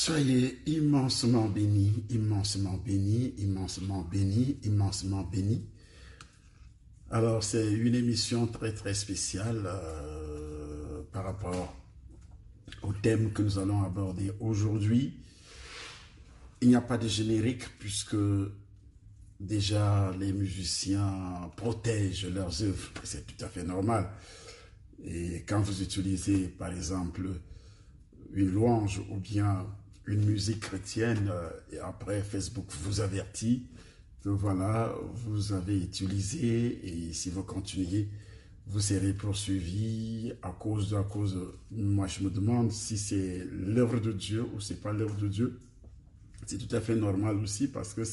Soyez immensement bénis, immensement bénis, immensement bénis, immensement bénis. Alors, c'est une émission très spéciale par rapport au thème que nous allons aborder aujourd'hui. Il n'y a pas de générique puisque déjà les musiciens protègent leurs œuvres. C'est tout à fait normal. Et quand vous utilisez, par exemple, une louange ou bien une musique chrétienne, et après Facebook vous avertit que voilà, vous avez utilisé, et si vous continuez, vous serez poursuivi à cause moi je me demande si c'est l'œuvre de Dieu ou c'est pas l'œuvre de Dieu. C'est tout à fait normal aussi parce que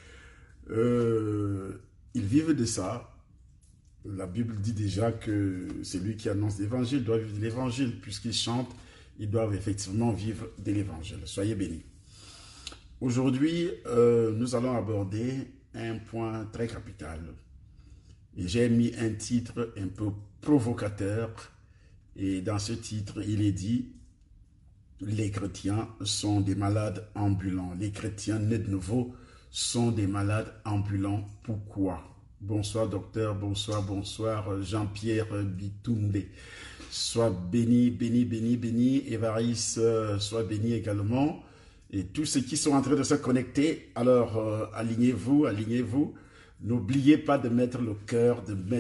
ils vivent de ça. La Bible dit déjà que celui qui annonce l'évangile doit vivre de l'évangile, puisqu'ils chantent, ils doivent effectivement vivre de l'évangile. Soyez bénis. Aujourd'hui, nous allons aborder un point très capital. Et j'ai mis un titre un peu provocateur. Et dans ce titre, il est dit « Les chrétiens sont des malades ambulants. Les chrétiens nés de nouveau sont des malades ambulants. Pourquoi ?» Bonsoir docteur, bonsoir Jean-Pierre Bitounde. Sois béni, béni. Évariste, sois béni également. Et tous ceux qui sont en train de se connecter, alors alignez-vous. N'oubliez pas de mettre le cœur,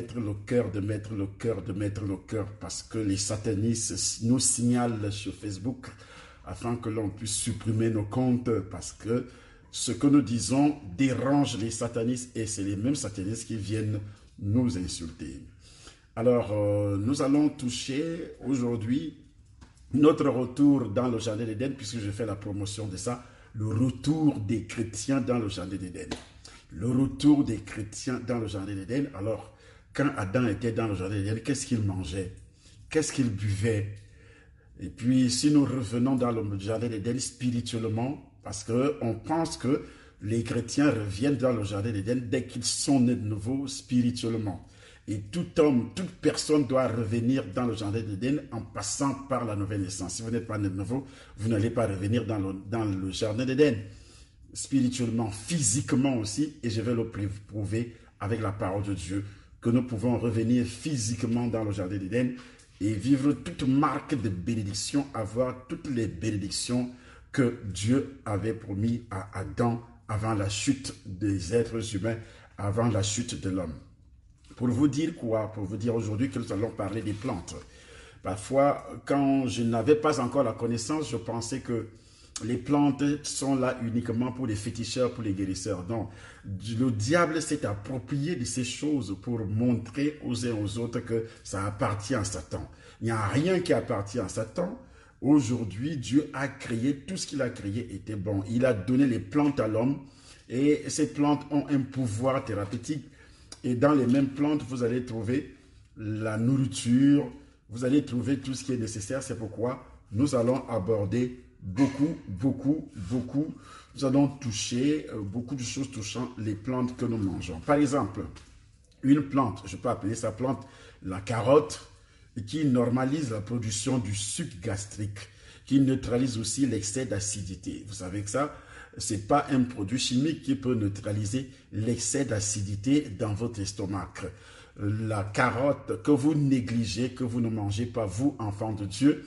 parce que les satanistes nous signalent sur Facebook afin que l'on puisse supprimer nos comptes, parce que ce que nous disons dérange les satanistes et c'est les mêmes satanistes qui viennent nous insulter. Alors, nous allons toucher aujourd'hui notre retour dans le jardin d'Éden, puisque je fais la promotion de ça, le retour des chrétiens dans le jardin d'Éden. Le retour des chrétiens dans le jardin d'Éden. Alors, quand Adam était dans le jardin d'Éden, qu'est-ce qu'il mangeait? Qu'est-ce qu'il buvait? Et puis, si nous revenons dans le jardin d'Éden spirituellement, parce qu'on pense que les chrétiens reviennent dans le jardin d'Éden dès qu'ils sont nés de nouveau spirituellement. Et tout homme, toute personne doit revenir dans le jardin d'Éden en passant par la nouvelle naissance. Si vous n'êtes pas né de nouveau, vous n'allez pas revenir dans le jardin d'Éden. Spirituellement, physiquement aussi, et je vais le prouver avec la parole de Dieu, que nous pouvons revenir physiquement dans le jardin d'Éden et vivre toute marque de bénédiction, avoir toutes les bénédictions que Dieu avait promis à Adam avant la chute des êtres humains, avant la chute de l'homme. Pour vous dire quoi? Pour vous dire aujourd'hui que nous allons parler des plantes. Parfois, quand je n'avais pas encore la connaissance, je pensais que les plantes sont là uniquement pour les féticheurs, pour les guérisseurs. Non, le diable s'est approprié de ces choses pour montrer aux uns aux autres que ça appartient à Satan. Il n'y a rien qui appartient à Satan. Aujourd'hui, Dieu a créé, tout ce qu'il a créé était bon. Il a donné les plantes à l'homme et ces plantes ont un pouvoir thérapeutique. Et dans les mêmes plantes, vous allez trouver la nourriture, vous allez trouver tout ce qui est nécessaire. C'est pourquoi nous allons aborder beaucoup. Nous allons toucher beaucoup de choses touchant les plantes que nous mangeons. Par exemple, une plante, je peux appeler sa plante la carotte, qui normalise la production du suc gastrique, qui neutralise aussi l'excès d'acidité. Vous savez que ça, ce n'est pas un produit chimique qui peut neutraliser l'excès d'acidité dans votre estomac. La carotte que vous négligez, que vous ne mangez pas, vous, enfants de Dieu,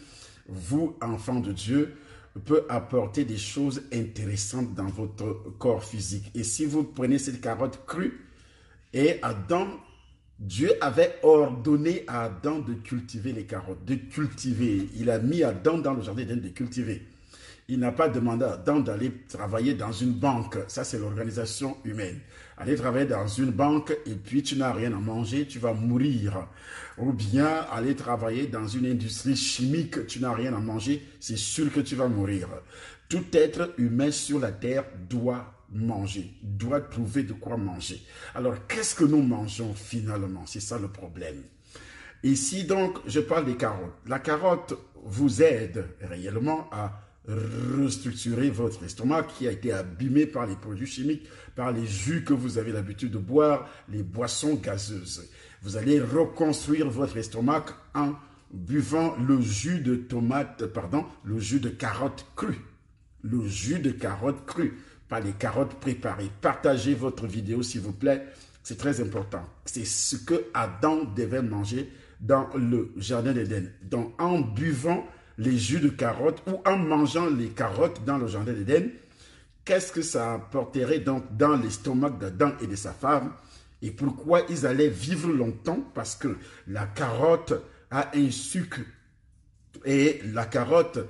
peut apporter des choses intéressantes dans votre corps physique. Et si vous prenez cette carotte crue, et Dieu avait ordonné à Adam de cultiver les carottes, de cultiver. Il a mis Adam dans le jardin d'Éden de cultiver. Il n'a pas demandé à Adam d'aller travailler dans une banque. Ça, c'est l'organisation humaine. Aller travailler dans une banque et puis tu n'as rien à manger, tu vas mourir. Ou bien aller travailler dans une industrie chimique, tu n'as rien à manger, c'est sûr que tu vas mourir. Tout être humain sur la terre doit manger, doit trouver de quoi manger. Alors, qu'est-ce que nous mangeons finalement? C'est ça le problème. Ici, donc, je parle des carottes. La carotte vous aide réellement à restructurer votre estomac qui a été abîmé par les produits chimiques, par les jus que vous avez l'habitude de boire, les boissons gazeuses. Vous allez reconstruire votre estomac en buvant le jus de carotte crue. le jus de carotte cru, pas les carottes préparées. Partagez votre vidéo s'il vous plaît, c'est très important. C'est ce que Adam devait manger dans le jardin d'Éden. Donc en buvant les jus de carotte ou en mangeant les carottes dans le jardin d'Éden, qu'est-ce que ça apporterait donc dans l'estomac d'Adam et de sa femme? Et pourquoi ils allaient vivre longtemps? Parce que la carotte a un sucre et la carotte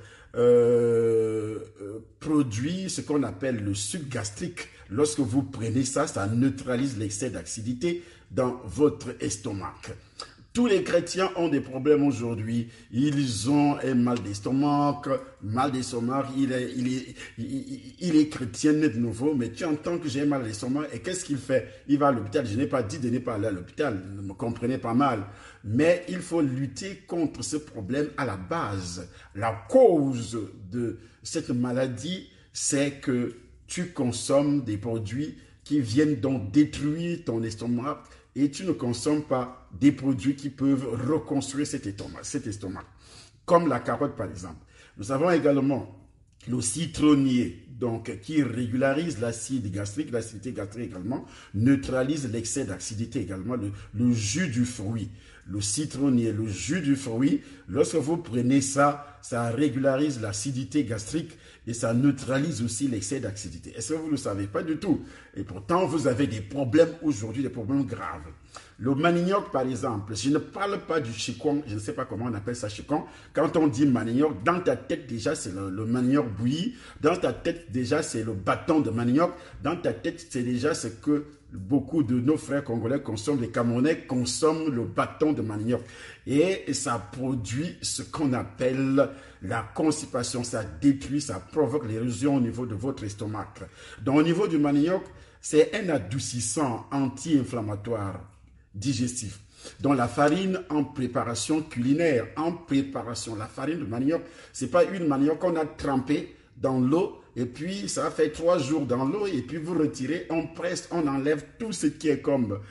produit ce qu'on appelle le sucre gastrique. Lorsque vous prenez ça, ça neutralise l'excès d'acidité dans votre estomac. Tous les chrétiens ont des problèmes aujourd'hui. Ils ont un mal d'estomac. Il est chrétien né de nouveau, mais tu entends que j'ai mal d'estomac. Et qu'est-ce qu'il fait? Il va à l'hôpital. Je n'ai pas dit de ne pas aller à l'hôpital. Ne me comprenez pas mal. Mais il faut lutter contre ce problème à la base. La cause de cette maladie, c'est que tu consommes des produits qui viennent donc détruire ton estomac et tu ne consommes pas des produits qui peuvent reconstruire cet estomac, comme la carotte par exemple. Nous avons également le citronnier, donc qui régularise l'acide gastrique, l'acidité gastrique également, neutralise l'excès d'acidité également, le jus du fruit. Le citronnier, le jus du fruit, lorsque vous prenez ça, ça régularise l'acidité gastrique et ça neutralise aussi l'excès d'acidité. Est-ce que vous ne le savez? Pas du tout. Et pourtant, vous avez des problèmes aujourd'hui, des problèmes graves. Le manioc, par exemple, je ne parle pas du chicon, je ne sais pas comment on appelle ça chicon. Quand on dit manioc, dans ta tête déjà, c'est le manioc bouilli. Dans ta tête déjà, c'est le bâton de manioc. Dans ta tête, c'est déjà ce que beaucoup de nos frères congolais consomment, les Camerounais consomment le bâton de manioc. Et ça produit ce qu'on appelle la constipation. Ça détruit, ça provoque l'érosion au niveau de votre estomac. Donc au niveau du manioc, c'est un adoucissant anti-inflammatoire digestif. Donc la farine en préparation culinaire, la farine de manioc, c'est pas une manioc qu'on a trempée dans l'eau et puis ça fait 3 jours dans l'eau et puis vous retirez, on presse, on enlève tout ce qui est comme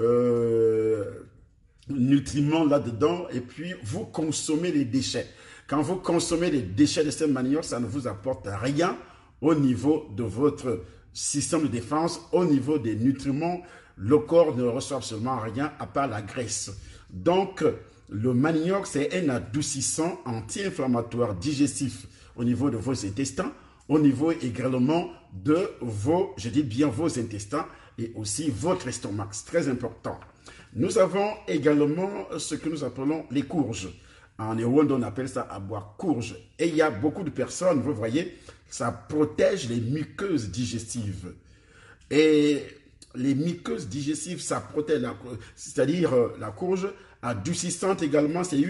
nutriments là-dedans et puis vous consommez les déchets. Quand vous consommez les déchets de cette manioc, ça ne vous apporte rien au niveau de votre système de défense, au niveau des nutriments. Le corps ne reçoit absolument rien à part la graisse. Donc, le manioc, c'est un adoucissant anti-inflammatoire digestif au niveau de vos intestins, au niveau également de vos, je dis bien vos intestins et aussi votre estomac. C'est très important. Nous avons également ce que nous appelons les courges. En Rwanda, on appelle ça à boire courge. Et il y a beaucoup de personnes, vous voyez, ça protège les muqueuses digestives. Et les muqueuses digestives, ça protège, c'est-à-dire la courge adoucissante également, c'est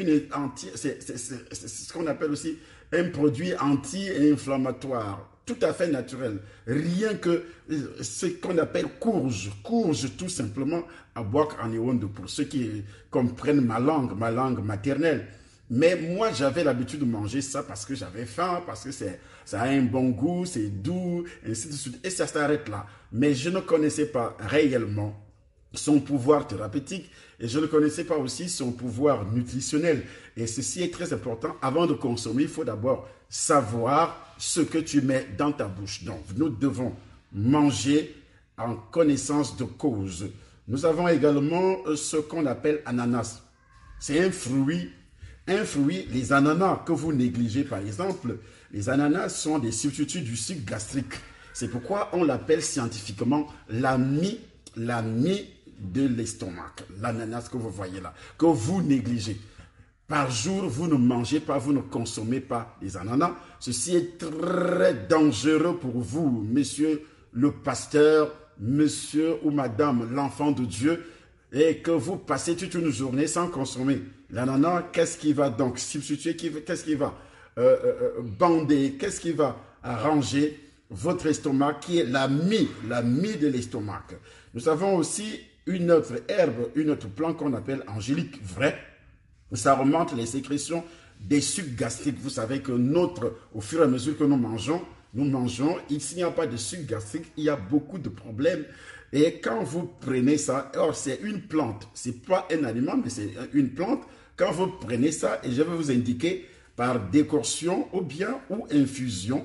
ce qu'on appelle aussi un produit anti-inflammatoire, tout à fait naturel. Rien que ce qu'on appelle courge tout simplement à boire en Rwanda pour ceux qui comprennent ma langue maternelle. Mais moi, j'avais l'habitude de manger ça parce que j'avais faim, parce que ça a un bon goût, c'est doux, ainsi de suite. Et ça s'arrête là. Mais je ne connaissais pas réellement son pouvoir thérapeutique et je ne connaissais pas aussi son pouvoir nutritionnel. Et ceci est très important. Avant de consommer, il faut d'abord savoir ce que tu mets dans ta bouche. Donc, nous devons manger en connaissance de cause. Nous avons également ce qu'on appelle ananas. C'est un fruit, les ananas que vous négligez par exemple, les ananas sont des substituts du sucre gastrique. C'est pourquoi on l'appelle scientifiquement l'ami de l'estomac. L'ananas que vous voyez là, que vous négligez. Par jour, vous ne mangez pas, vous ne consommez pas les ananas. Ceci est très dangereux pour vous, monsieur le pasteur, monsieur ou madame l'enfant de Dieu, et que vous passez toute une journée sans consommer l'ananas. Qu'est-ce qui va donc substituer, qu'est-ce qui va bander, qu'est-ce qui va arranger votre estomac, qui est l'ami de l'estomac. Nous avons aussi une autre herbe, une autre plante qu'on appelle angélique vraie. Ça remonte les sécrétions des sucs gastriques. Vous savez que au fur et à mesure que nous mangeons, s'il n'y a pas de sucre gastrique, il y a beaucoup de problèmes. Et quand vous prenez ça, alors c'est une plante, c'est pas un aliment, mais c'est une plante. Quand vous prenez ça, et je vais vous indiquer par décoction ou infusion,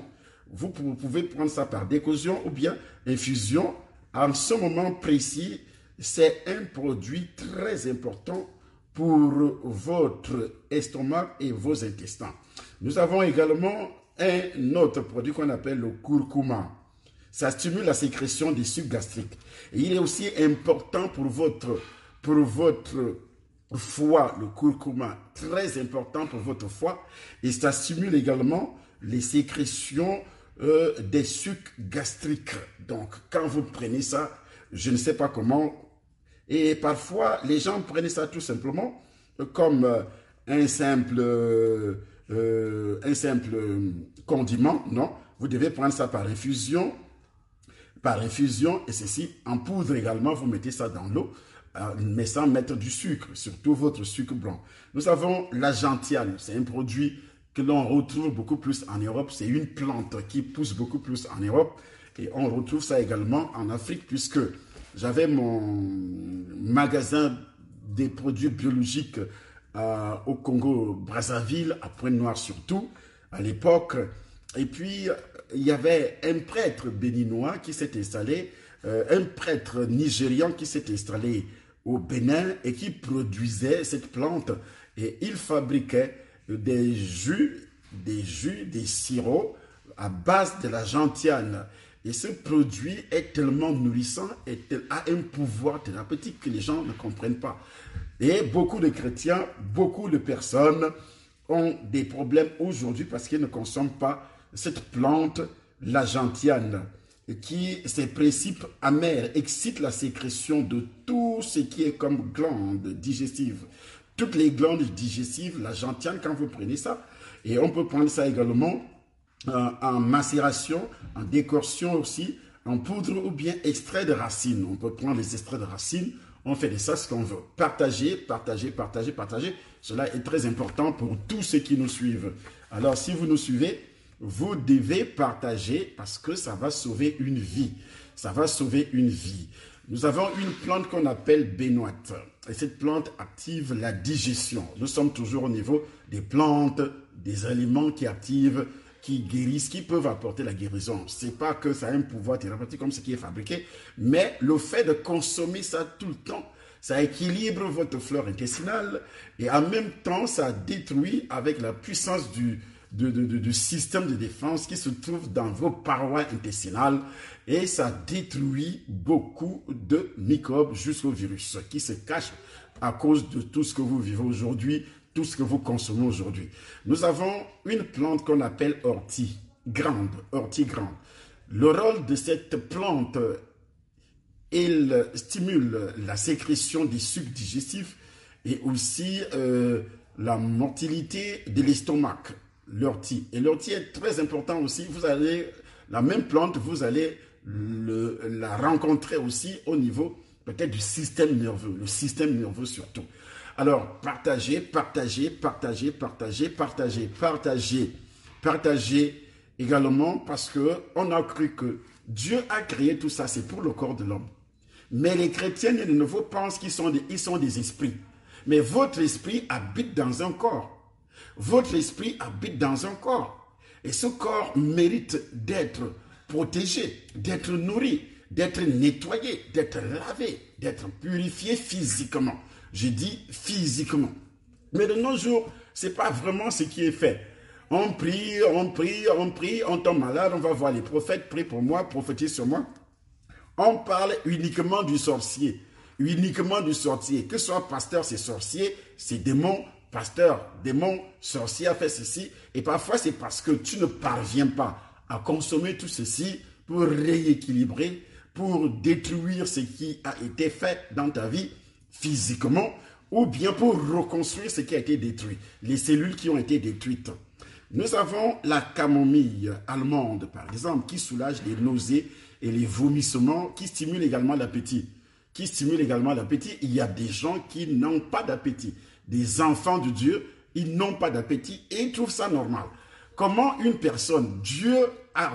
Vous pouvez prendre ça par décoction ou bien infusion. En ce moment précis, c'est un produit très important pour votre estomac et vos intestins. Nous avons également un autre produit qu'on appelle le curcuma. Ça stimule la sécrétion des sucs gastriques. Et il est aussi important pour votre foie, le curcuma, très important pour votre foie. Et ça stimule également les sécrétions des sucs gastriques. Donc, quand vous prenez ça, je ne sais pas comment, et parfois, les gens prennent ça tout simplement comme un simple condiment. Non, vous devez prendre ça par infusion, et ceci en poudre également, vous mettez ça dans l'eau, mais sans mettre du sucre, surtout votre sucre blanc. Nous avons la gentiane, c'est un produit que l'on retrouve beaucoup plus en Europe, c'est une plante qui pousse beaucoup plus en Europe, et on retrouve ça également en Afrique, puisque j'avais mon magasin des produits biologiques au Congo-Brazzaville, à Pointe-Noire surtout, à l'époque. Et puis, il y avait un prêtre béninois qui s'est installé, un prêtre nigérian qui s'est installé au Bénin et qui produisait cette plante. Et il fabriquait des jus, des sirops à base de la gentiane. Et ce produit est tellement nourrissant et a un pouvoir thérapeutique que les gens ne comprennent pas. Et beaucoup de chrétiens, beaucoup de personnes ont des problèmes aujourd'hui parce qu'ils ne consomment pas cette plante, la gentiane, qui, ses principes amers, excitent la sécrétion de tout ce qui est comme glande digestive. Toutes les glandes digestives, la gentiane, quand vous prenez ça, et on peut prendre ça également en macération, en décoction aussi, en poudre ou bien extrait de racines. On peut prendre les extraits de racines, on fait de ça ce qu'on veut. Partager, partager, partager, partager. Cela est très important pour tous ceux qui nous suivent. Alors, si vous nous suivez, vous devez partager parce que ça va sauver une vie. Ça va sauver une vie. Nous avons une plante qu'on appelle bénoite. Et cette plante active la digestion. Nous sommes toujours au niveau des plantes, des aliments qui activent, qui guérissent, qui peuvent apporter la guérison. Ce n'est pas que ça a un pouvoir thérapeutique comme ce qui est fabriqué, mais le fait de consommer ça tout le temps, ça équilibre votre flore intestinale et en même temps, ça détruit avec la puissance du système de défense qui se trouve dans vos parois intestinales et ça détruit beaucoup de microbes jusqu'au virus qui se cachent à cause de tout ce que vous vivez aujourd'hui, tout ce que vous consommez aujourd'hui. Nous avons une plante qu'on appelle ortie grande. Le rôle de cette plante, elle stimule la sécrétion des sucs digestifs et aussi la motilité de l'estomac, l'ortie. Et l'ortie est très important aussi. Vous allez, la même plante, vous allez la rencontrer aussi au niveau peut-être du système nerveux, le système nerveux surtout. Alors, partagez, partagez, partagez, partagez, partagez, partagez, partagez également parce qu'on a cru que Dieu a créé tout ça, c'est pour le corps de l'homme. Mais les chrétiens de nouveau pensent qu'ils sont des esprits. Mais votre esprit habite dans un corps. Votre esprit habite dans un corps. Et ce corps mérite d'être protégé, d'être nourri, d'être nettoyé, d'être lavé, d'être purifié physiquement. Je dis physiquement. Mais de nos jours, ce n'est pas vraiment ce qui est fait. On prie, on prie, on prie, on tombe malade, on va voir les prophètes, prie pour moi, prophétise sur moi. On parle uniquement du sorcier. Uniquement du sorcier. Que ce soit pasteur, c'est sorcier, c'est démon, pasteur, démon, sorcier a fait ceci. Et parfois, c'est parce que tu ne parviens pas à consommer tout ceci pour rééquilibrer, pour détruire ce qui a été fait dans ta vie physiquement, ou bien pour reconstruire ce qui a été détruit, les cellules qui ont été détruites. Nous avons la camomille allemande, par exemple, qui soulage les nausées et les vomissements, qui stimule également l'appétit. Il y a des gens qui n'ont pas d'appétit. Des enfants de Dieu, ils n'ont pas d'appétit et ils trouvent ça normal. Comment une personne, Dieu a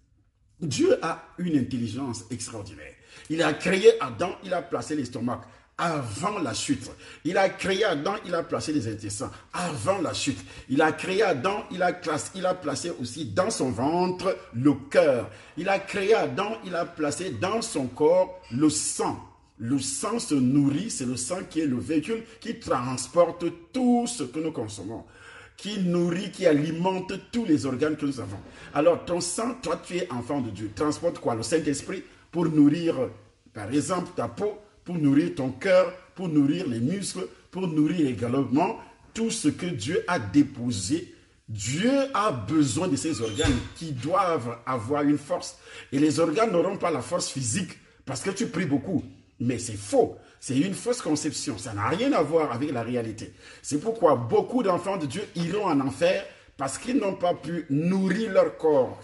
une intelligence extraordinaire. Il a créé Adam, il a placé l'estomac avant la chute. Il a créé Adam, il a placé les intestins avant la chute. Il a créé Adam, il a placé aussi dans son ventre le cœur. Il a créé Adam, il a placé dans son corps le sang. Le sang se nourrit, c'est le sang qui est le véhicule qui transporte tout ce que nous consommons, qui nourrit, qui alimente tous les organes que nous avons. Alors ton sang, toi tu es enfant de Dieu, transporte quoi? Le Saint-Esprit pour nourrir, par exemple, ta peau, pour nourrir ton cœur, pour nourrir les muscles, pour nourrir également tout ce que Dieu a déposé. Dieu a besoin de ces organes qui doivent avoir une force. Et les organes n'auront pas la force physique parce que tu pries beaucoup. Mais c'est faux. C'est une fausse conception. Ça n'a rien à voir avec la réalité. C'est pourquoi beaucoup d'enfants de Dieu iront en enfer parce qu'ils n'ont pas pu nourrir leur corps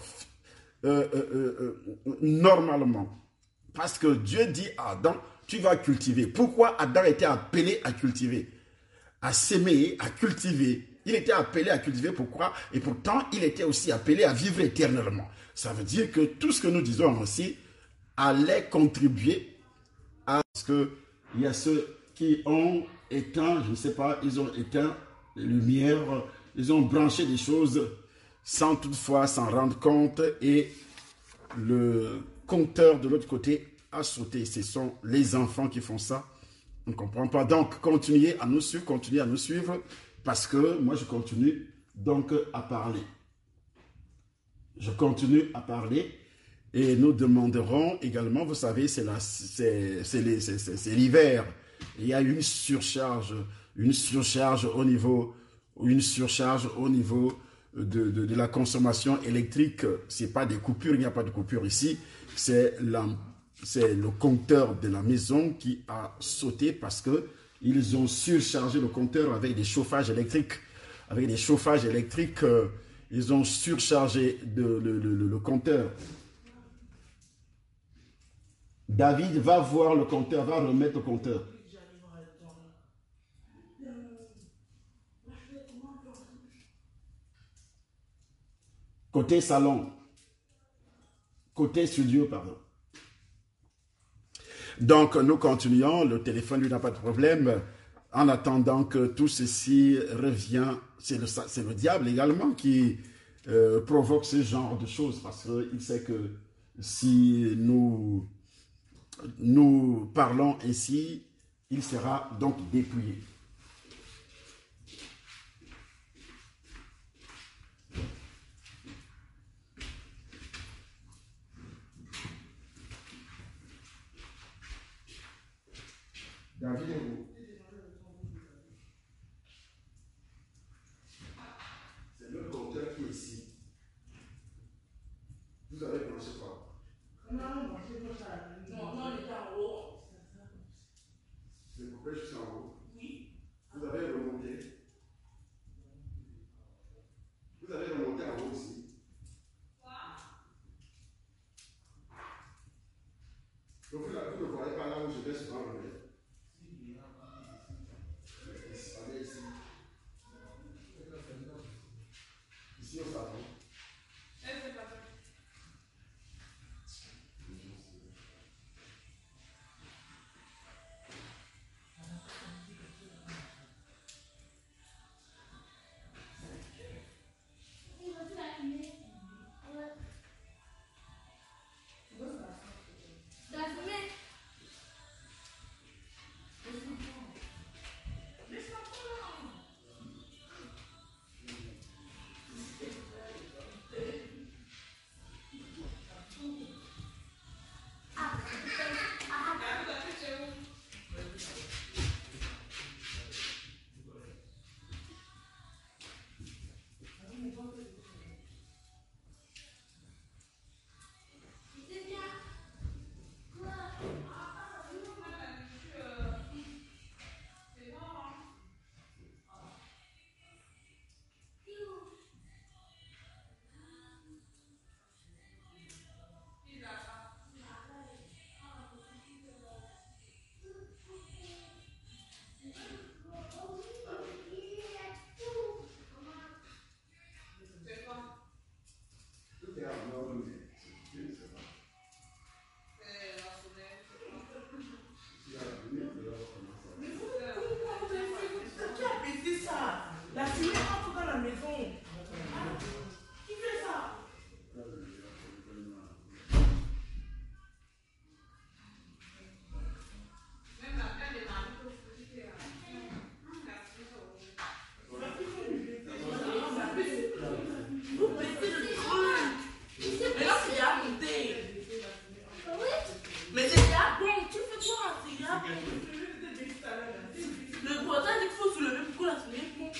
normalement. Parce que Dieu dit à Adam, tu vas cultiver. Pourquoi Adam était appelé à cultiver? À s'aimer, à cultiver. Il était appelé à cultiver. Pourquoi? Et pourtant, il était aussi appelé à vivre éternellement. Ça veut dire que tout ce que nous disons aussi allait contribuer à ce qu'il y a ceux qui ont éteint, je ne sais pas, ils ont éteint les lumières, ils ont branché des choses sans toutefois s'en rendre compte et le compteur de l'autre côté a sauté. Ce sont les enfants qui font ça. On ne comprend pas. Donc, continuez à nous suivre, parce que moi, je continue donc à parler. Je continue à parler et nous demanderons également, vous savez, c'est l'hiver. Il y a une surcharge au niveau de la consommation électrique. Ce n'est pas des coupures, il n'y a pas de coupure ici. C'est le compteur de la maison qui a sauté parce qu'ils ont surchargé le compteur avec des chauffages électriques. Avec des chauffages électriques, ils ont surchargé le compteur. David va voir le compteur, va remettre le compteur. Côté salon. Côté studio, pardon. Donc, nous continuons. Le téléphone, lui, n'a pas de problème. En attendant que tout ceci revient, c'est le diable également qui provoque ce genre de choses. Parce qu'il sait que si nous parlons ainsi, il sera donc dépouillé. David est où? C'est le compteur qui est ici. Vous avez branché quoi? Non, il était en haut. C'est coupé jusqu'en haut? Oui. Vous avez remonté? Vous avez remonté en haut aussi? Donc vous ne voyez pas là où je vais souvent remettre. Allez ici. Ici au salon.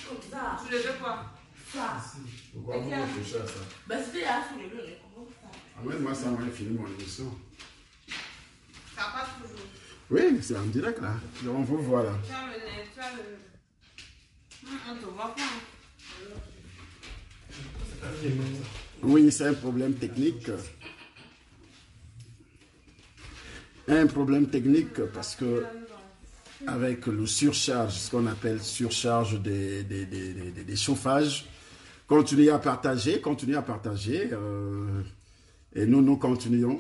Ça. Soulever quoi? Ça. Pourquoi vous réfléchissez à ça? Ben, c'était à soulever. Comment ça? Ah ouais, moi, ça m'a fini mon émission. Ça passe toujours. Oui, c'est en direct là. On vous voit là. Tu as le... On te voit pas. Oui, c'est un problème technique. Un problème technique parce que avec le surcharge, ce qu'on appelle surcharge des chauffages, continuez à partager et nous continuons.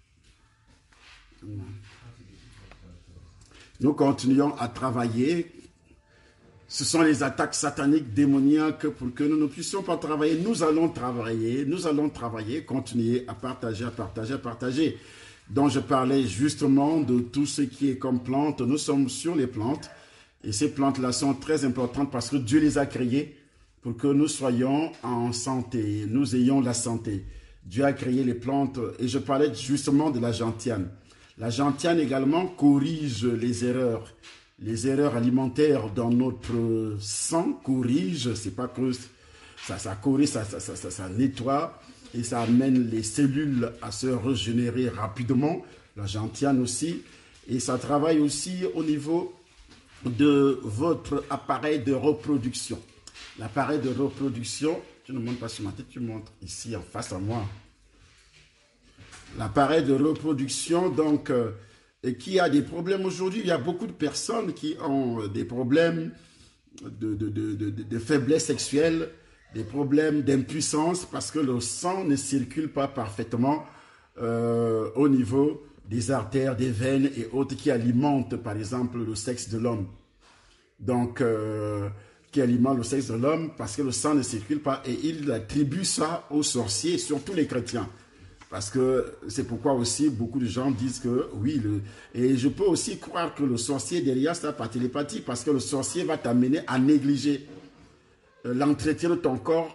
Nous continuons à travailler. Ce sont les attaques sataniques, démoniaques, pour que nous ne puissions pas travailler. Nous allons travailler, continuer à partager. Donc je parlais justement de tout ce qui est comme plantes. Nous sommes sur les plantes et ces plantes-là sont très importantes parce que Dieu les a créées pour que nous soyons en santé, nous ayons la santé. Dieu a créé les plantes et je parlais justement de la gentiane. La gentiane également corrige les erreurs alimentaires dans notre sang, corrige, c'est pas que ça corrige, ça nettoie et ça amène les cellules à se régénérer rapidement, la gentiane aussi, et ça travaille aussi au niveau de votre appareil de reproduction. L'appareil de reproduction, tu ne montres pas sur ma tête, tu montres ici en face à moi. L'appareil de reproduction, donc, qui a des problèmes aujourd'hui. Il y a beaucoup de personnes qui ont des problèmes de faiblesse sexuelle, des problèmes d'impuissance parce que le sang ne circule pas parfaitement au niveau des artères, des veines et autres qui alimentent par exemple le sexe de l'homme. Donc, qui alimentent le sexe de l'homme parce que le sang ne circule pas et il attribue ça aux sorciers, surtout les chrétiens. Parce que c'est pourquoi aussi beaucoup de gens disent que oui, et je peux aussi croire que le sorcier derrière ça par télépathie, parce que le sorcier va t'amener à négliger l'entretien de ton corps,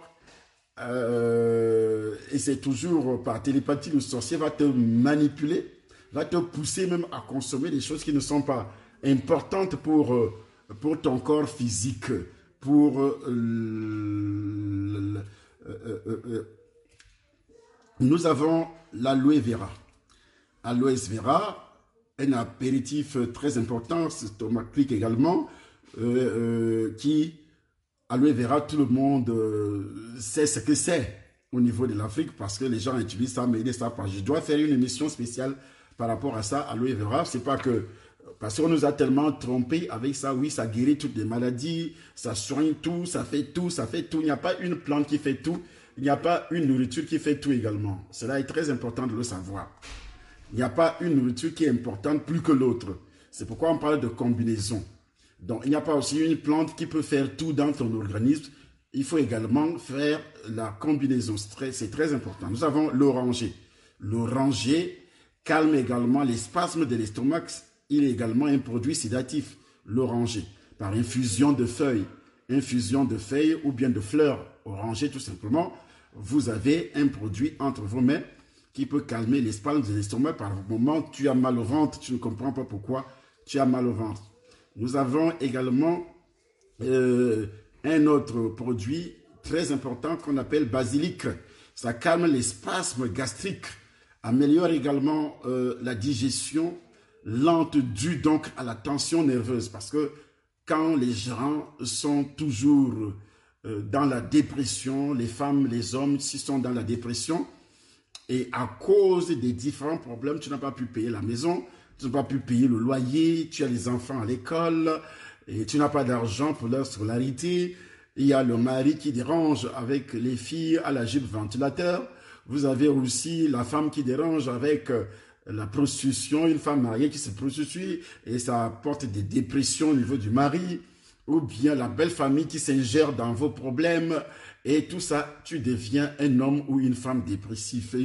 et c'est toujours par télépathie, le sorcier va te manipuler, va te pousser même à consommer des choses qui ne sont pas importantes pour ton corps physique, pour nous avons l'aloe vera. Aloe vera, un apéritif très important, stomachlique également, qui, aloe vera, tout le monde sait ce que c'est au niveau de l'Afrique parce que les gens utilisent ça, mais ils ne savent pas. Je dois faire une émission spéciale par rapport à ça, aloe vera. C'est pas que, parce qu'on nous a tellement trompés avec ça, oui, ça guérit toutes les maladies, ça soigne tout, ça fait tout. Il n'y a pas une plante qui fait tout. Il n'y a pas une nourriture qui fait tout également. Cela est très important de le savoir. Il n'y a pas une nourriture qui est importante plus que l'autre. C'est pourquoi on parle de combinaison. Donc, il n'y a pas aussi une plante qui peut faire tout dans ton organisme. Il faut également faire la combinaison. C'est très important. Nous avons l'oranger. L'oranger calme également les spasmes de l'estomac. Il est également un produit sédatif, l'oranger, par infusion de feuilles ou bien de fleurs orangées tout simplement. Vous avez un produit entre vos mains qui peut calmer les spasmes de l'estomac. Par moment, tu as mal au ventre, tu ne comprends pas pourquoi tu as mal au ventre. Nous avons également un autre produit très important qu'on appelle basilic. Ça calme les spasmes gastriques, améliore également la digestion lente due donc à la tension nerveuse. Parce que quand les gens sont toujours dans la dépression, les femmes, les hommes, s'ils sont dans la dépression, et à cause des différents problèmes, tu n'as pas pu payer la maison, tu n'as pas pu payer le loyer, tu as les enfants à l'école, et tu n'as pas d'argent pour leur scolarité, il y a le mari qui dérange avec les filles à la jupe ventilateur, vous avez aussi la femme qui dérange avec la prostitution, une femme mariée qui se prostitue, et ça apporte des dépressions au niveau du mari, ou bien la belle famille qui s'ingère dans vos problèmes, et tout ça, tu deviens un homme ou une femme dépressive,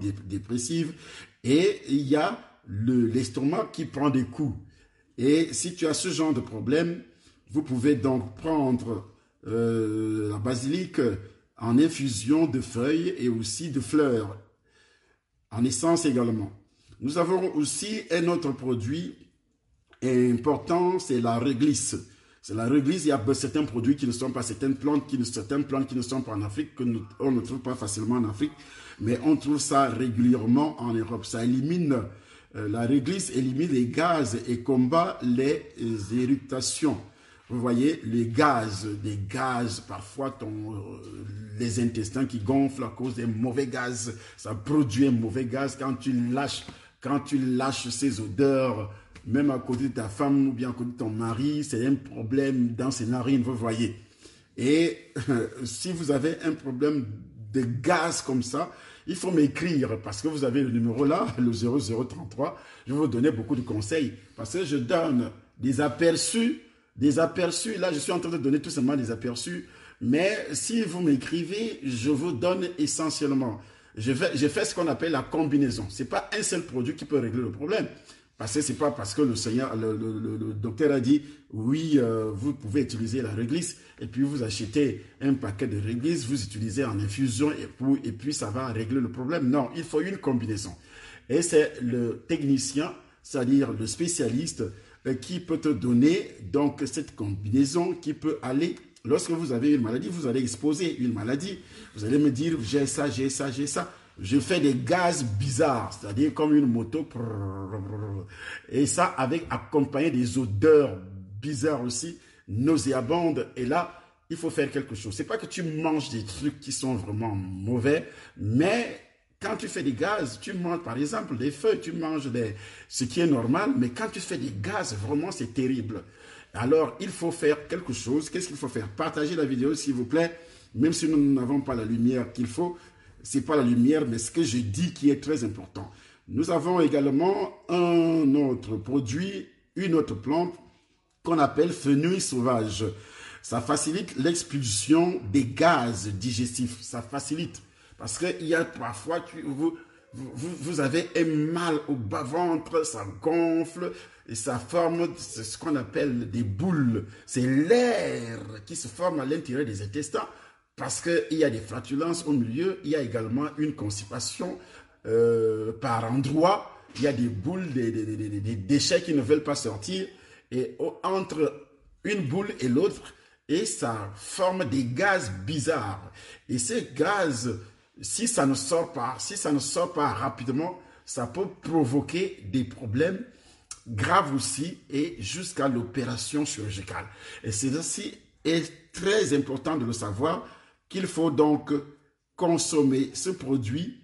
et il y a l'estomac qui prend des coups. Et si tu as ce genre de problème, vous pouvez donc prendre la basilic en infusion de feuilles et aussi de fleurs, en essence également. Nous avons aussi un autre produit important, c'est la réglisse. C'est la réglisse, il y a certains produits qui ne sont pas, certaines plantes qui ne sont pas en Afrique, qu'on ne trouve pas facilement en Afrique, mais on trouve ça régulièrement en Europe. Ça élimine, la réglisse élimine les gaz et combat les éructations. Vous voyez, les gaz, parfois les intestins qui gonflent à cause des mauvais gaz, ça produit un mauvais gaz quand tu lâches ces odeurs, même à côté de ta femme ou bien à côté de ton mari, c'est un problème dans ses narines, vous voyez. Et si vous avez un problème de gaz comme ça, il faut m'écrire parce que vous avez le numéro là, le 0033. Je vais vous donner beaucoup de conseils parce que je donne des aperçus. Là, je suis en train de donner tout simplement des aperçus. Mais si vous m'écrivez, je vous donne essentiellement. Je fais ce qu'on appelle la combinaison. Ce n'est pas un seul produit qui peut régler le problème. Parce que ce n'est pas parce que le docteur a dit, oui, vous pouvez utiliser la réglisse, et puis vous achetez un paquet de réglisse, vous utilisez en infusion, et puis ça va régler le problème. Non, il faut une combinaison. Et c'est le technicien, c'est-à-dire le spécialiste, qui peut te donner donc cette combinaison qui peut aller, lorsque vous avez une maladie, vous allez exposer une maladie, vous allez me dire, j'ai ça, j'ai ça, j'ai ça. Je fais des gaz bizarres, c'est-à-dire comme une moto. Et ça avec accompagné des odeurs bizarres aussi, nauséabondes. Et là, il faut faire quelque chose. C'est pas que tu manges des trucs qui sont vraiment mauvais, mais quand tu fais des gaz, tu manges par exemple des feuilles, tu manges ce qui est normal, mais quand tu fais des gaz, vraiment c'est terrible. Alors, il faut faire quelque chose. Qu'est-ce qu'il faut faire? Partagez la vidéo s'il vous plaît, même si nous n'avons pas la lumière qu'il faut. C'est pas la lumière, mais ce que je dis qui est très important. Nous avons également un autre produit, une autre plante qu'on appelle fenouil sauvage. Ça facilite l'expulsion des gaz digestifs. Ça facilite. Parce qu'il y a parfois, vous avez un mal au bas-ventre, ça gonfle et ça forme ce qu'on appelle des boules. C'est l'air qui se forme à l'intérieur des intestins. Parce qu'il y a des flatulences au milieu, il y a également une constipation par endroit, il y a des boules, des déchets qui ne veulent pas sortir, et entre une boule et l'autre, et ça forme des gaz bizarres. Et ces gaz, si ça ne sort pas rapidement, ça peut provoquer des problèmes graves aussi, et jusqu'à l'opération chirurgicale. Et c'est aussi très important de le savoir, qu'il faut donc consommer ce produit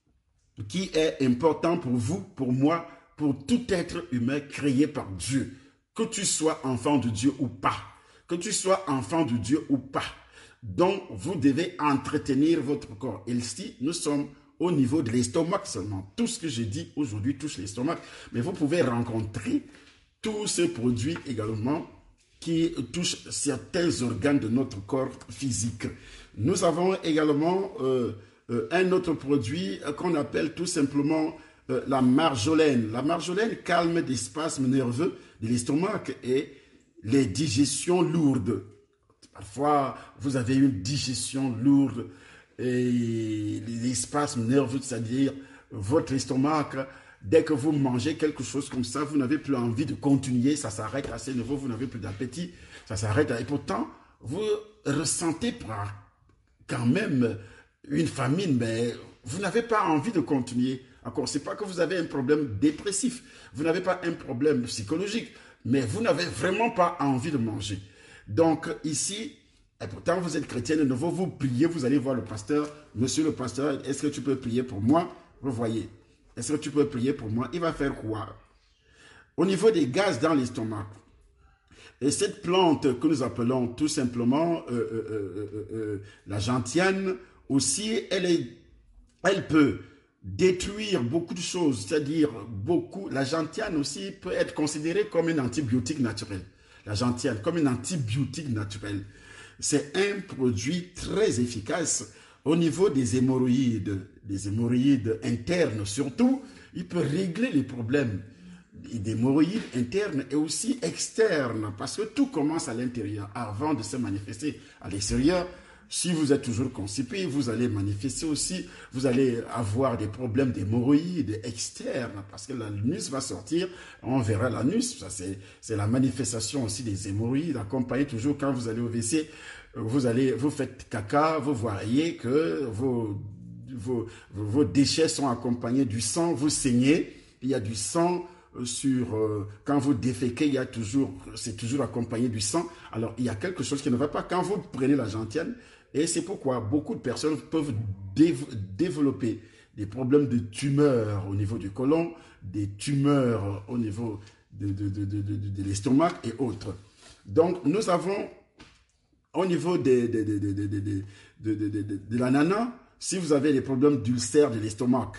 qui est important pour vous, pour moi, pour tout être humain créé par Dieu. Que tu sois enfant de Dieu ou pas. Que tu sois enfant de Dieu ou pas. Donc, vous devez entretenir votre corps. Et ici, nous sommes au niveau de l'estomac seulement. Tout ce que je dis aujourd'hui touche l'estomac. Mais vous pouvez rencontrer tous ces produits également qui touchent certains organes de notre corps physique. Nous avons également un autre produit qu'on appelle tout simplement la marjolaine. La marjolaine calme des spasmes nerveux de l'estomac et les digestions lourdes. Parfois, vous avez une digestion lourde et les spasmes nerveux, c'est-à-dire votre estomac, dès que vous mangez quelque chose comme ça, vous n'avez plus envie de continuer, ça s'arrête à ces niveaux, vous n'avez plus d'appétit, ça s'arrête. Et pourtant, vous ressentez quand même une famine, mais vous n'avez pas envie de continuer. Ce n'est pas que vous avez un problème dépressif, vous n'avez pas un problème psychologique, mais vous n'avez vraiment pas envie de manger. Donc ici, et pourtant vous êtes chrétien de nouveau, vous priez, vous allez voir le pasteur, monsieur le pasteur, est-ce que tu peux prier pour moi? Vous voyez, est-ce que tu peux prier pour moi? Il va faire quoi? Au niveau des gaz dans l'estomac, et cette plante que nous appelons tout simplement la gentiane, aussi, elle peut détruire beaucoup de choses, c'est-à-dire la gentiane aussi peut être considérée comme un antibiotique naturel. La gentiane comme un antibiotique naturel. C'est un produit très efficace au niveau des hémorroïdes internes surtout. Il peut régler les problèmes des hémorroïdes internes et aussi externes parce que tout commence à l'intérieur avant de se manifester à l'extérieur. Si vous êtes toujours constipé, vous allez manifester aussi, vous allez avoir des problèmes d'hémorroïdes externes parce que l'anus va sortir, on verra l'anus, ça c'est la manifestation aussi des hémorroïdes, accompagné toujours quand vous allez au WC, vous faites caca, vous voyez que vos déchets sont accompagnés du sang, vous saignez, il y a du sang quand vous déféquez, c'est toujours accompagné du sang. Alors, il y a quelque chose qui ne va pas quand vous prenez la gentiane. Et c'est pourquoi beaucoup de personnes peuvent développer des problèmes de tumeurs au niveau du côlon, des tumeurs au niveau de l'estomac et autres. Donc, nous avons, au niveau de l'ananas, si vous avez des problèmes d'ulcère de l'estomac,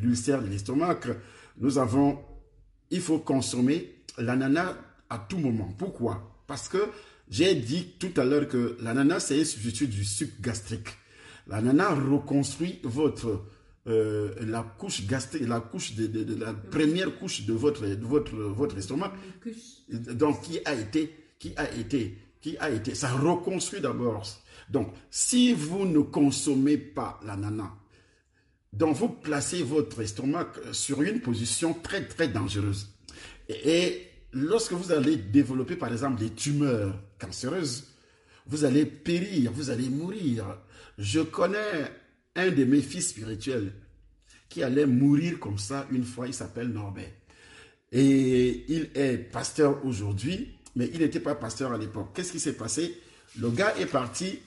il faut consommer l'ananas à tout moment. Pourquoi? Parce que j'ai dit tout à l'heure que l'ananas, c'est un substitut du sucre gastrique. L'ananas reconstruit la couche gastrique, la première couche de votre estomac. Donc, qui a été, ça reconstruit d'abord. Donc, si vous ne consommez pas l'ananas, donc vous placez votre estomac sur une position très très dangereuse. Et lorsque vous allez développer par exemple des tumeurs cancéreuses, vous allez périr, vous allez mourir. Je connais un de mes fils spirituels qui allait mourir comme ça une fois, il s'appelle Norbert. Et il est pasteur aujourd'hui, mais il n'était pas pasteur à l'époque. Qu'est-ce qui s'est passé? Le gars est parti,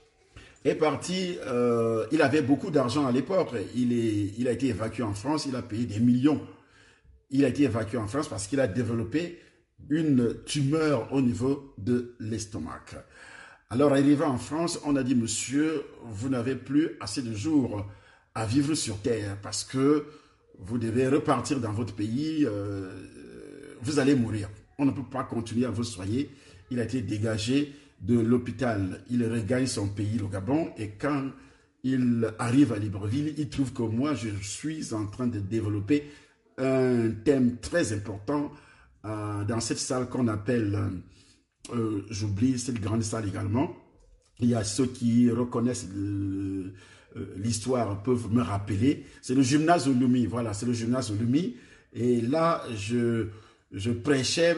il avait beaucoup d'argent à l'époque, il a été évacué en France, il a payé des millions. Il a été évacué en France parce qu'il a développé une tumeur au niveau de l'estomac. Alors, arrivé en France, on a dit, monsieur, vous n'avez plus assez de jours à vivre sur terre parce que vous devez repartir dans votre pays, vous allez mourir. On ne peut pas continuer à vous soigner. Il a été dégagé de l'hôpital. Il regagne son pays, le Gabon, et quand il arrive à Libreville, il trouve que moi, je suis en train de développer un thème très important dans cette salle qu'on appelle, j'oublie, cette grande salle également. Il y a ceux qui reconnaissent l'histoire, peuvent me rappeler. C'est le gymnase Olumi, voilà, c'est le gymnase Olumi. Et là, je prêchais,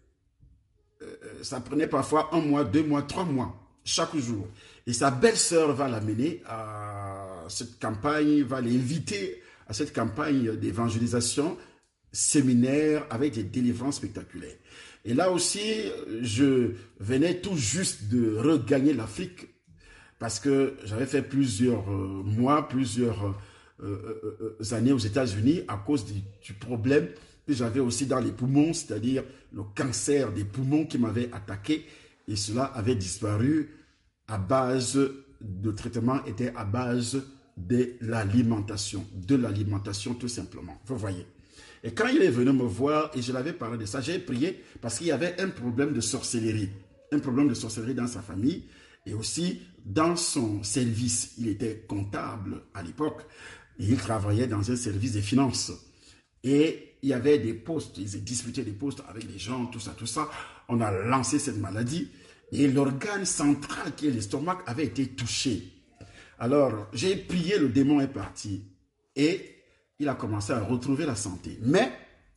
ça prenait parfois 1 mois, 2 mois, 3 mois, chaque jour. Et sa belle-sœur va l'amener à cette campagne, va l'inviter à cette campagne d'évangélisation, séminaire avec des délivrances spectaculaires. Et là aussi, je venais tout juste de regagner l'Afrique parce que j'avais fait plusieurs mois, plusieurs années aux États-Unis à cause du problème que j'avais aussi dans les poumons, c'est-à-dire le cancer des poumons qui m'avait attaqué, et cela avait disparu à base de traitement, était à base de l'alimentation tout simplement, vous voyez. Et quand il est venu me voir et je l'avais parlé de ça, j'ai prié parce qu'il y avait un problème de sorcellerie dans sa famille et aussi dans son service. Il était comptable à l'époque et il travaillait dans un service des finances. Et il y avait des postes, ils disputaient des postes avec les gens, tout ça. On a lancé cette maladie et l'organe central qui est l'estomac avait été touché. Alors, j'ai prié, le démon est parti et il a commencé à retrouver la santé. Mais